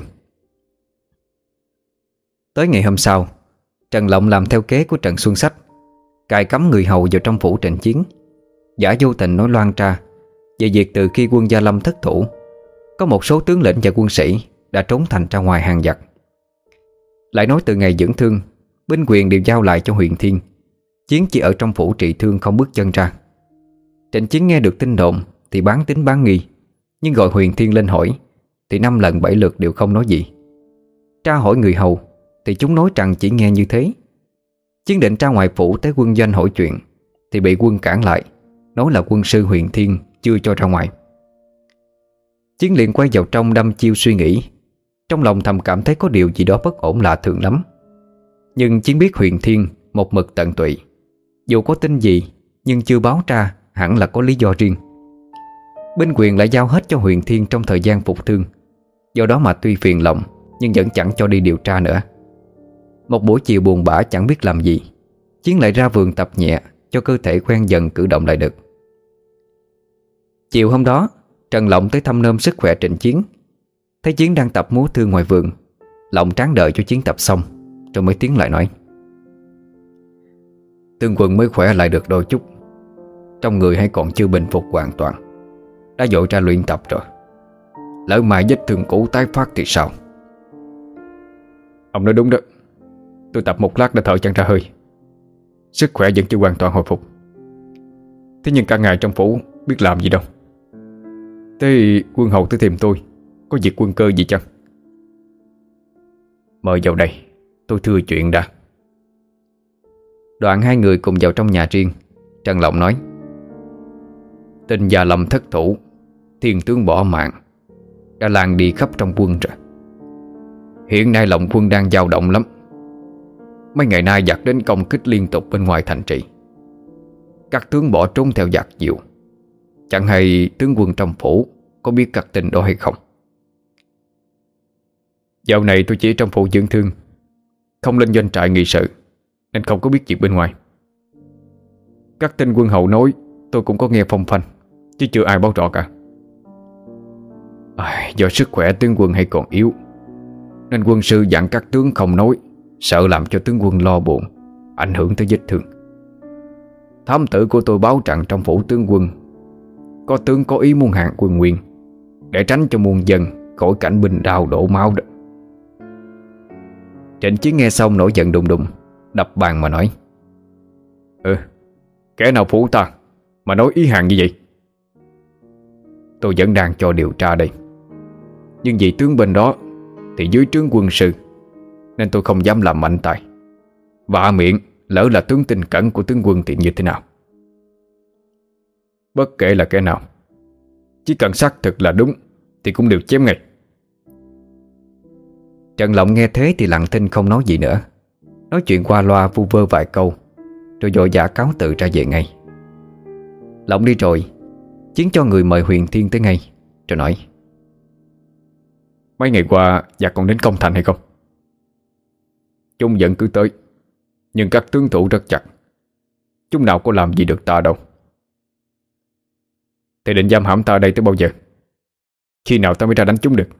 A: Tới ngày hôm sau, Trần Lộng làm theo kế của Trần Xuân Sách, cài cắm người hầu vào trong phủ trận chiến, giả vô tình nói loan ra về việc từ khi quân Gia Lâm thất thủ, có một số tướng lĩnh và quân sĩ đã trốn thành ra ngoài hàng giặc. Lại nói từ ngày dưỡng thương, binh quyền đều giao lại cho Huyền Thiên, chiến chỉ ở trong phủ trị thương không bước chân ra. Trịnh Chiến nghe được tin đồn thì bán tín bán nghi, nhưng gọi Huyền Thiên lên hỏi thì 5 lần 7 lượt đều không nói gì. Tra hỏi người hầu thì chúng nói rằng chỉ nghe như thế. Chiến định ra ngoài phủ tới quân doanh hỏi chuyện thì bị quân cản lại, nói là quân sư Huyền Thiên chưa cho ra ngoài. Chiến liền quay vào trong đăm chiêu suy nghĩ, trong lòng thầm cảm thấy có điều gì đó bất ổn lạ thường lắm. Nhưng Chiến biết Huyền Thiên một mực tận tụy, dù có tin gì nhưng chưa báo ra hẳn là có lý do riêng. Binh quyền lại giao hết cho Huyền Thiên trong thời gian phục thương, do đó mà tuy phiền lòng nhưng vẫn chẳng cho đi điều tra nữa. Một buổi chiều buồn bã chẳng biết làm gì, Chiến lại ra vườn tập nhẹ cho cơ thể quen dần cử động lại được. Chiều hôm đó, Trần Lộng tới thăm nôm sức khỏe Trịnh Chiến. Thấy Chiến đang tập múa thương ngoài vườn, Lộng tráng đợi cho Chiến tập xong rồi mới tiến lại nói: Tướng quân mới khỏe lại được đôi chút, trong người hay còn chưa bình phục hoàn toàn, đã vội ra luyện tập rồi. Lỡ mai vết thương cũ tái phát thì sao?
B: Ông nói đúng đó. Tôi tập một lát đã thở chẳng ra hơi, sức khỏe vẫn chưa hoàn toàn hồi phục. Thế nhưng cả ngày trong phủ biết làm gì đâu. Thế quân hầu tới tìm tôi, có việc quân cơ gì chăng?
A: Mời vào đây, tôi thưa chuyện đã. Đoạn hai người cùng vào trong nhà riêng. Trần Lộng nói:
B: Tin Gia Lâm thất thủ, thiên tướng bỏ mạng, đã lan đi khắp trong quân rồi. Hiện nay lòng quân đang dao động lắm. Mấy ngày nay giặc đến công kích liên tục bên ngoài thành trì, các tướng bỏ trốn theo giặc nhiều. Chẳng hay tướng quân trong phủ có biết các tin đó hay không? Dạo này tôi chỉ trong phủ dưỡng thương, không lên doanh trại nghị sự, nên không có biết chuyện bên ngoài. Các tin quân hầu nói tôi cũng có nghe phong phanh, chứ chưa ai báo rõ cả. Do sức khỏe tướng quân hay còn yếu, nên quân sư dặn các tướng không nói, sợ làm cho tướng quân lo buồn, ảnh hưởng tới vết thương. Thám tử của tôi báo rằng trong phủ tướng quân có tướng có ý muốn hàng quân nguyên, để tránh cho muôn dân khỏi cảnh binh đao đổ máu đó.
A: Trịnh Chiến nghe xong nổi giận đùng đùng, đập bàn mà nói:
B: Kẻ nào phủ ta mà nói ý hàng như vậy?
A: Tôi vẫn đang cho điều tra đây, nhưng vì tướng bên đó thì dưới trướng quân sư, nên tôi không dám làm mạnh tay.
B: Vạ miệng lỡ là tướng tin cẩn của tướng quân thì như thế nào? Bất kể là kẻ nào, chỉ cần xác thực là đúng thì cũng đều chém ngay.
A: Trần Lộng nghe thế thì lặng thinh không nói gì nữa, nói chuyện qua loa vu vơ vài câu, rồi vội vã cáo từ ra về ngay. Lộng đi rồi, Chiến cho người mời Huyền Thiên tới ngay, rồi nói:
B: Mấy ngày qua giặc còn đến công thành hay không? Chúng vẫn cứ tới, nhưng các tướng thủ rất chặt, chúng nào có làm gì được ta đâu. Thì định giam hãm ta đây tới bao giờ? Khi nào ta mới ra đánh chúng được?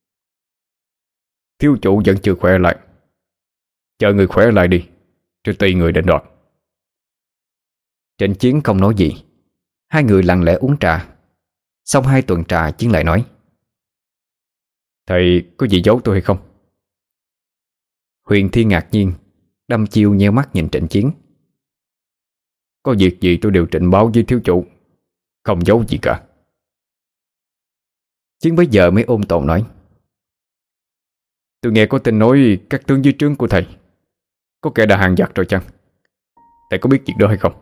B: Thiếu chủ vẫn chưa khỏe lại, chờ người khỏe lại đi, rồi tùy người định đoạt.
A: Trịnh Chiến không nói gì. Hai người lặng lẽ uống trà. Xong 2 tuần trà, Chiến lại nói:
B: Thầy có gì giấu tôi hay không?
A: Huyền Thiên ngạc nhiên, đăm chiêu nheo mắt nhìn Trịnh Chiến.
B: Có việc gì tôi đều trình báo với thiếu chủ, không giấu gì cả.
A: Chiến bấy giờ mới ôm tồn nói:
B: Tôi nghe có tin nói các tướng dưới trướng của thầy có kẻ đã hàng giặc rồi chăng? Thầy có biết việc đó hay không?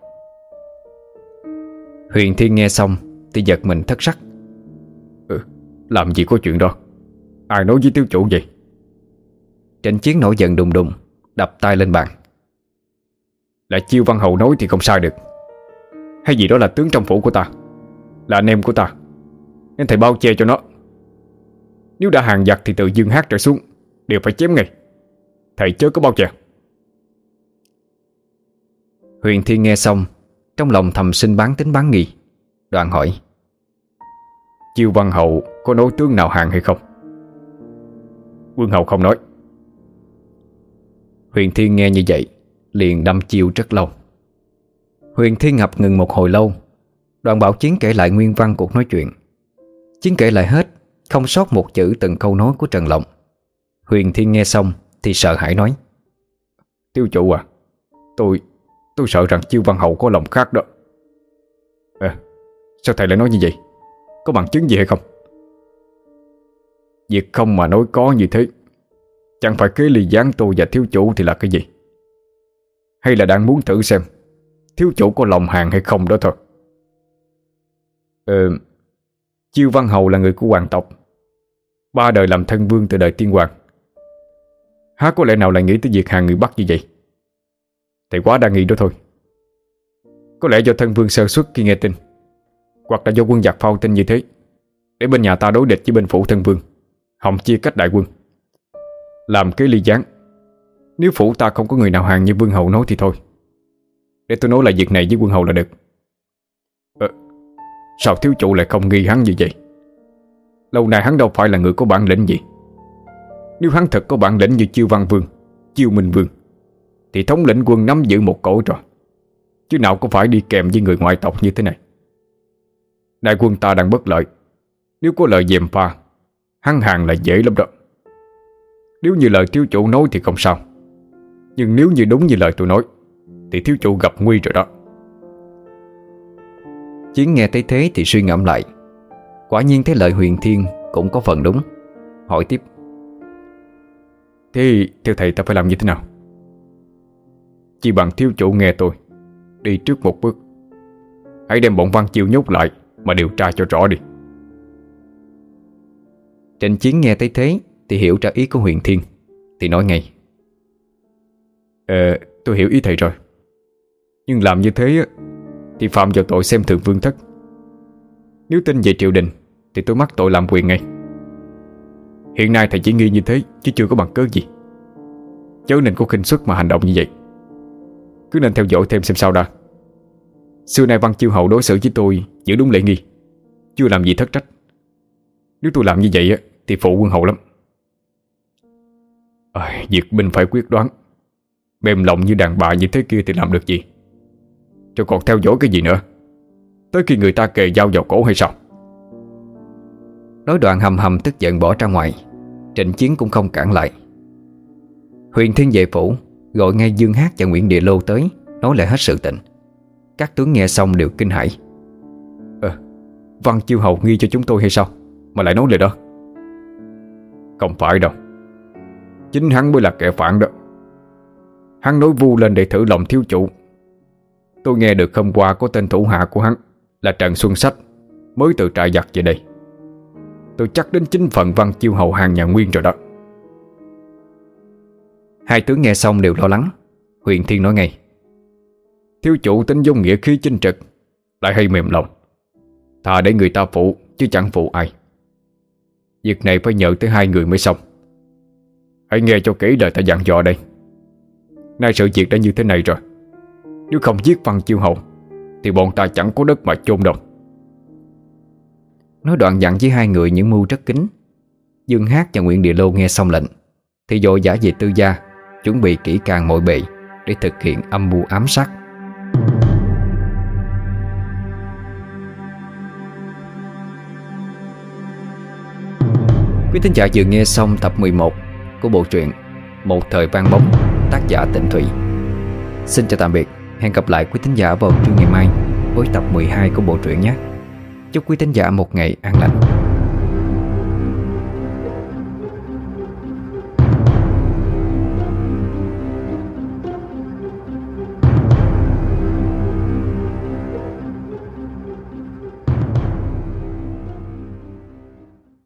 A: Huyền Thiên nghe xong thì giật mình thất sắc.
B: Làm gì có chuyện đó. Ai nói với thiếu chủ vậy?
A: Trịnh Chiến nổi giận đùng đùng, đập tay lên bàn.
B: Là Chiêu Văn Hầu nói thì không sai được. Hay gì đó là tướng trong phủ của ta, là anh em của ta, nên thầy bao che cho nó. Nếu đã hàng giặc thì từ Dương Hát trở xuống đều phải chém ngay. Thầy chớ có bao che.
A: Huyền Thiên nghe xong, trong lòng thầm sinh bán tính bán nghi. Đoạn hỏi:
B: Chiêu Văn Hầu có nói tướng nào hàng hay không? Quân hầu không nói.
A: Huyền Thiên nghe như vậy liền đăm chiêu rất lâu. Huyền Thiên ngập ngừng một hồi lâu, đoạn bảo Chiến kể lại nguyên văn cuộc nói chuyện. Chiến kể lại hết, không sót một chữ từng câu nói của Trần Lộng. Huyền Thiên nghe xong thì sợ hãi nói:
B: Thiếu chủ à, tôi sợ rằng Chiêu Văn Hầu có lòng khác đó. Sao thầy lại nói như vậy? Có bằng chứng gì hay không? Việc không mà nói có như thế, chẳng phải kế ly gián tôi và thiếu chủ thì là cái gì? Hay là đang muốn thử xem thiếu chủ có lòng hàng hay không đó thôi. Chiêu Văn Hầu là người của hoàng tộc, 3 đời làm thân vương từ đời tiên hoàng. Há có lẽ nào lại nghĩ tới việc hàng người Bắc như vậy? Thầy quá đa nghi đó thôi. Có lẽ do thân vương sơ suất khi nghe tin, hoặc là do quân giặc phao tin như thế, để bên nhà ta đối địch với bên phủ thân vương, hòng chia cách đại quân, làm kế ly gián. Nếu phủ ta không có người nào hàng như vương hầu nói thì thôi, để tôi nói lại việc này với quân hầu là được. Sao thiếu chủ lại không nghi hắn như vậy? Lâu nay hắn đâu phải là người có bản lĩnh gì. Nếu hắn thật có bản lĩnh như Chiêu Văn Vương, Chiêu Minh Vương, thì thống lĩnh quân nắm giữ một cõi rồi, chứ nào có phải đi kèm với người ngoại tộc như thế này. Đại quân ta đang bất lợi, nếu có lời gièm pha, hắn hàng là dễ lắm đó. Nếu như lời thiếu chủ nói thì không sao, nhưng nếu như đúng như lời tôi nói thì thiếu chủ gặp nguy rồi đó.
A: Chiến nghe thấy thế thì suy ngẫm lại. Quả nhiên thấy lời Huyền Thiên cũng có phần đúng. Hỏi tiếp:
B: Thế theo thầy ta phải làm như thế nào? Chỉ bằng thiếu chủ nghe tôi, đi trước một bước. Hãy đem bọn Văn Chiêu nhốt lại mà điều tra cho rõ đi.
A: Trịnh Chiến nghe thấy thế thì hiểu ra ý của Huyền Thiên, thì nói ngay:
B: Tôi hiểu ý thầy rồi, nhưng làm như thế thì phạm vào tội xem thường vương thất. Nếu tin về triều đình thì tôi mắc tội làm quyền ngay. Hiện nay thầy chỉ nghi như thế chứ chưa có bằng cớ gì, chớ nên có khinh suất mà hành động như vậy. Cứ nên theo dõi thêm xem sao đã. Xưa nay Văn Chiêu Hầu đối xử với tôi giữ đúng lễ nghi, chưa làm gì thất trách. Nếu tôi làm như vậy thì phụ quân hầu lắm. Việc binh phải quyết đoán. Mềm lòng như đàn bà như thế kia thì làm được gì? Rồi còn theo dõi cái gì nữa? Tới khi người ta kề dao vào cổ hay sao?
A: Nói đoạn hầm hầm tức giận bỏ ra ngoài. Trịnh Chiến cũng không cản lại. Huyền Thiên về phủ, gọi ngay Dương Hát và Nguyễn Địa Lô tới, nói lại hết sự tình. Các tướng nghe xong đều kinh hãi.
B: Văn Chiêu Hầu nghi cho chúng tôi hay sao mà lại nói lời đó? Không phải đâu, chính hắn mới là kẻ phản đó. Hắn nói vu lên để thử lòng thiếu chủ. Tôi nghe được hôm qua có tên thủ hạ của hắn là Trần Xuân Sách mới từ trại giặc về đây. Tôi chắc đến 9 phần Văn Chiêu Hầu hàng nhà Nguyên rồi đó.
A: Hai tướng nghe xong đều lo lắng. Huyền Thiên nói ngay:
B: Thiếu chủ tính dung nghĩa khí chinh trực, lại hay mềm lòng, thà để người ta phụ chứ chẳng phụ ai. Việc này phải nhờ tới 2 người mới xong. Hãy nghe cho kỹ lời ta dặn dò đây. Nay sự việc đã như thế này rồi, nếu không giết Văn Chiêu Hầu thì bọn ta chẳng có đất mà chôn đâu.
A: Nói đoạn dặn với 2 người những mưu rất kín. Dương Hát và Nguyễn Địa Lô nghe xong lệnh thì vội vã về tư gia, chuẩn bị kỹ càng mọi bề để thực hiện âm mưu ám sát. Quý thính giả vừa nghe xong tập 11 của bộ truyện Một thời vang bóng, tác giả Tịnh Thụy. Xin chào tạm biệt, hẹn gặp lại quý thính giả vào trưa ngày mai với tập 12 của bộ truyện nhé. Chúc quý thính giả một ngày an lành.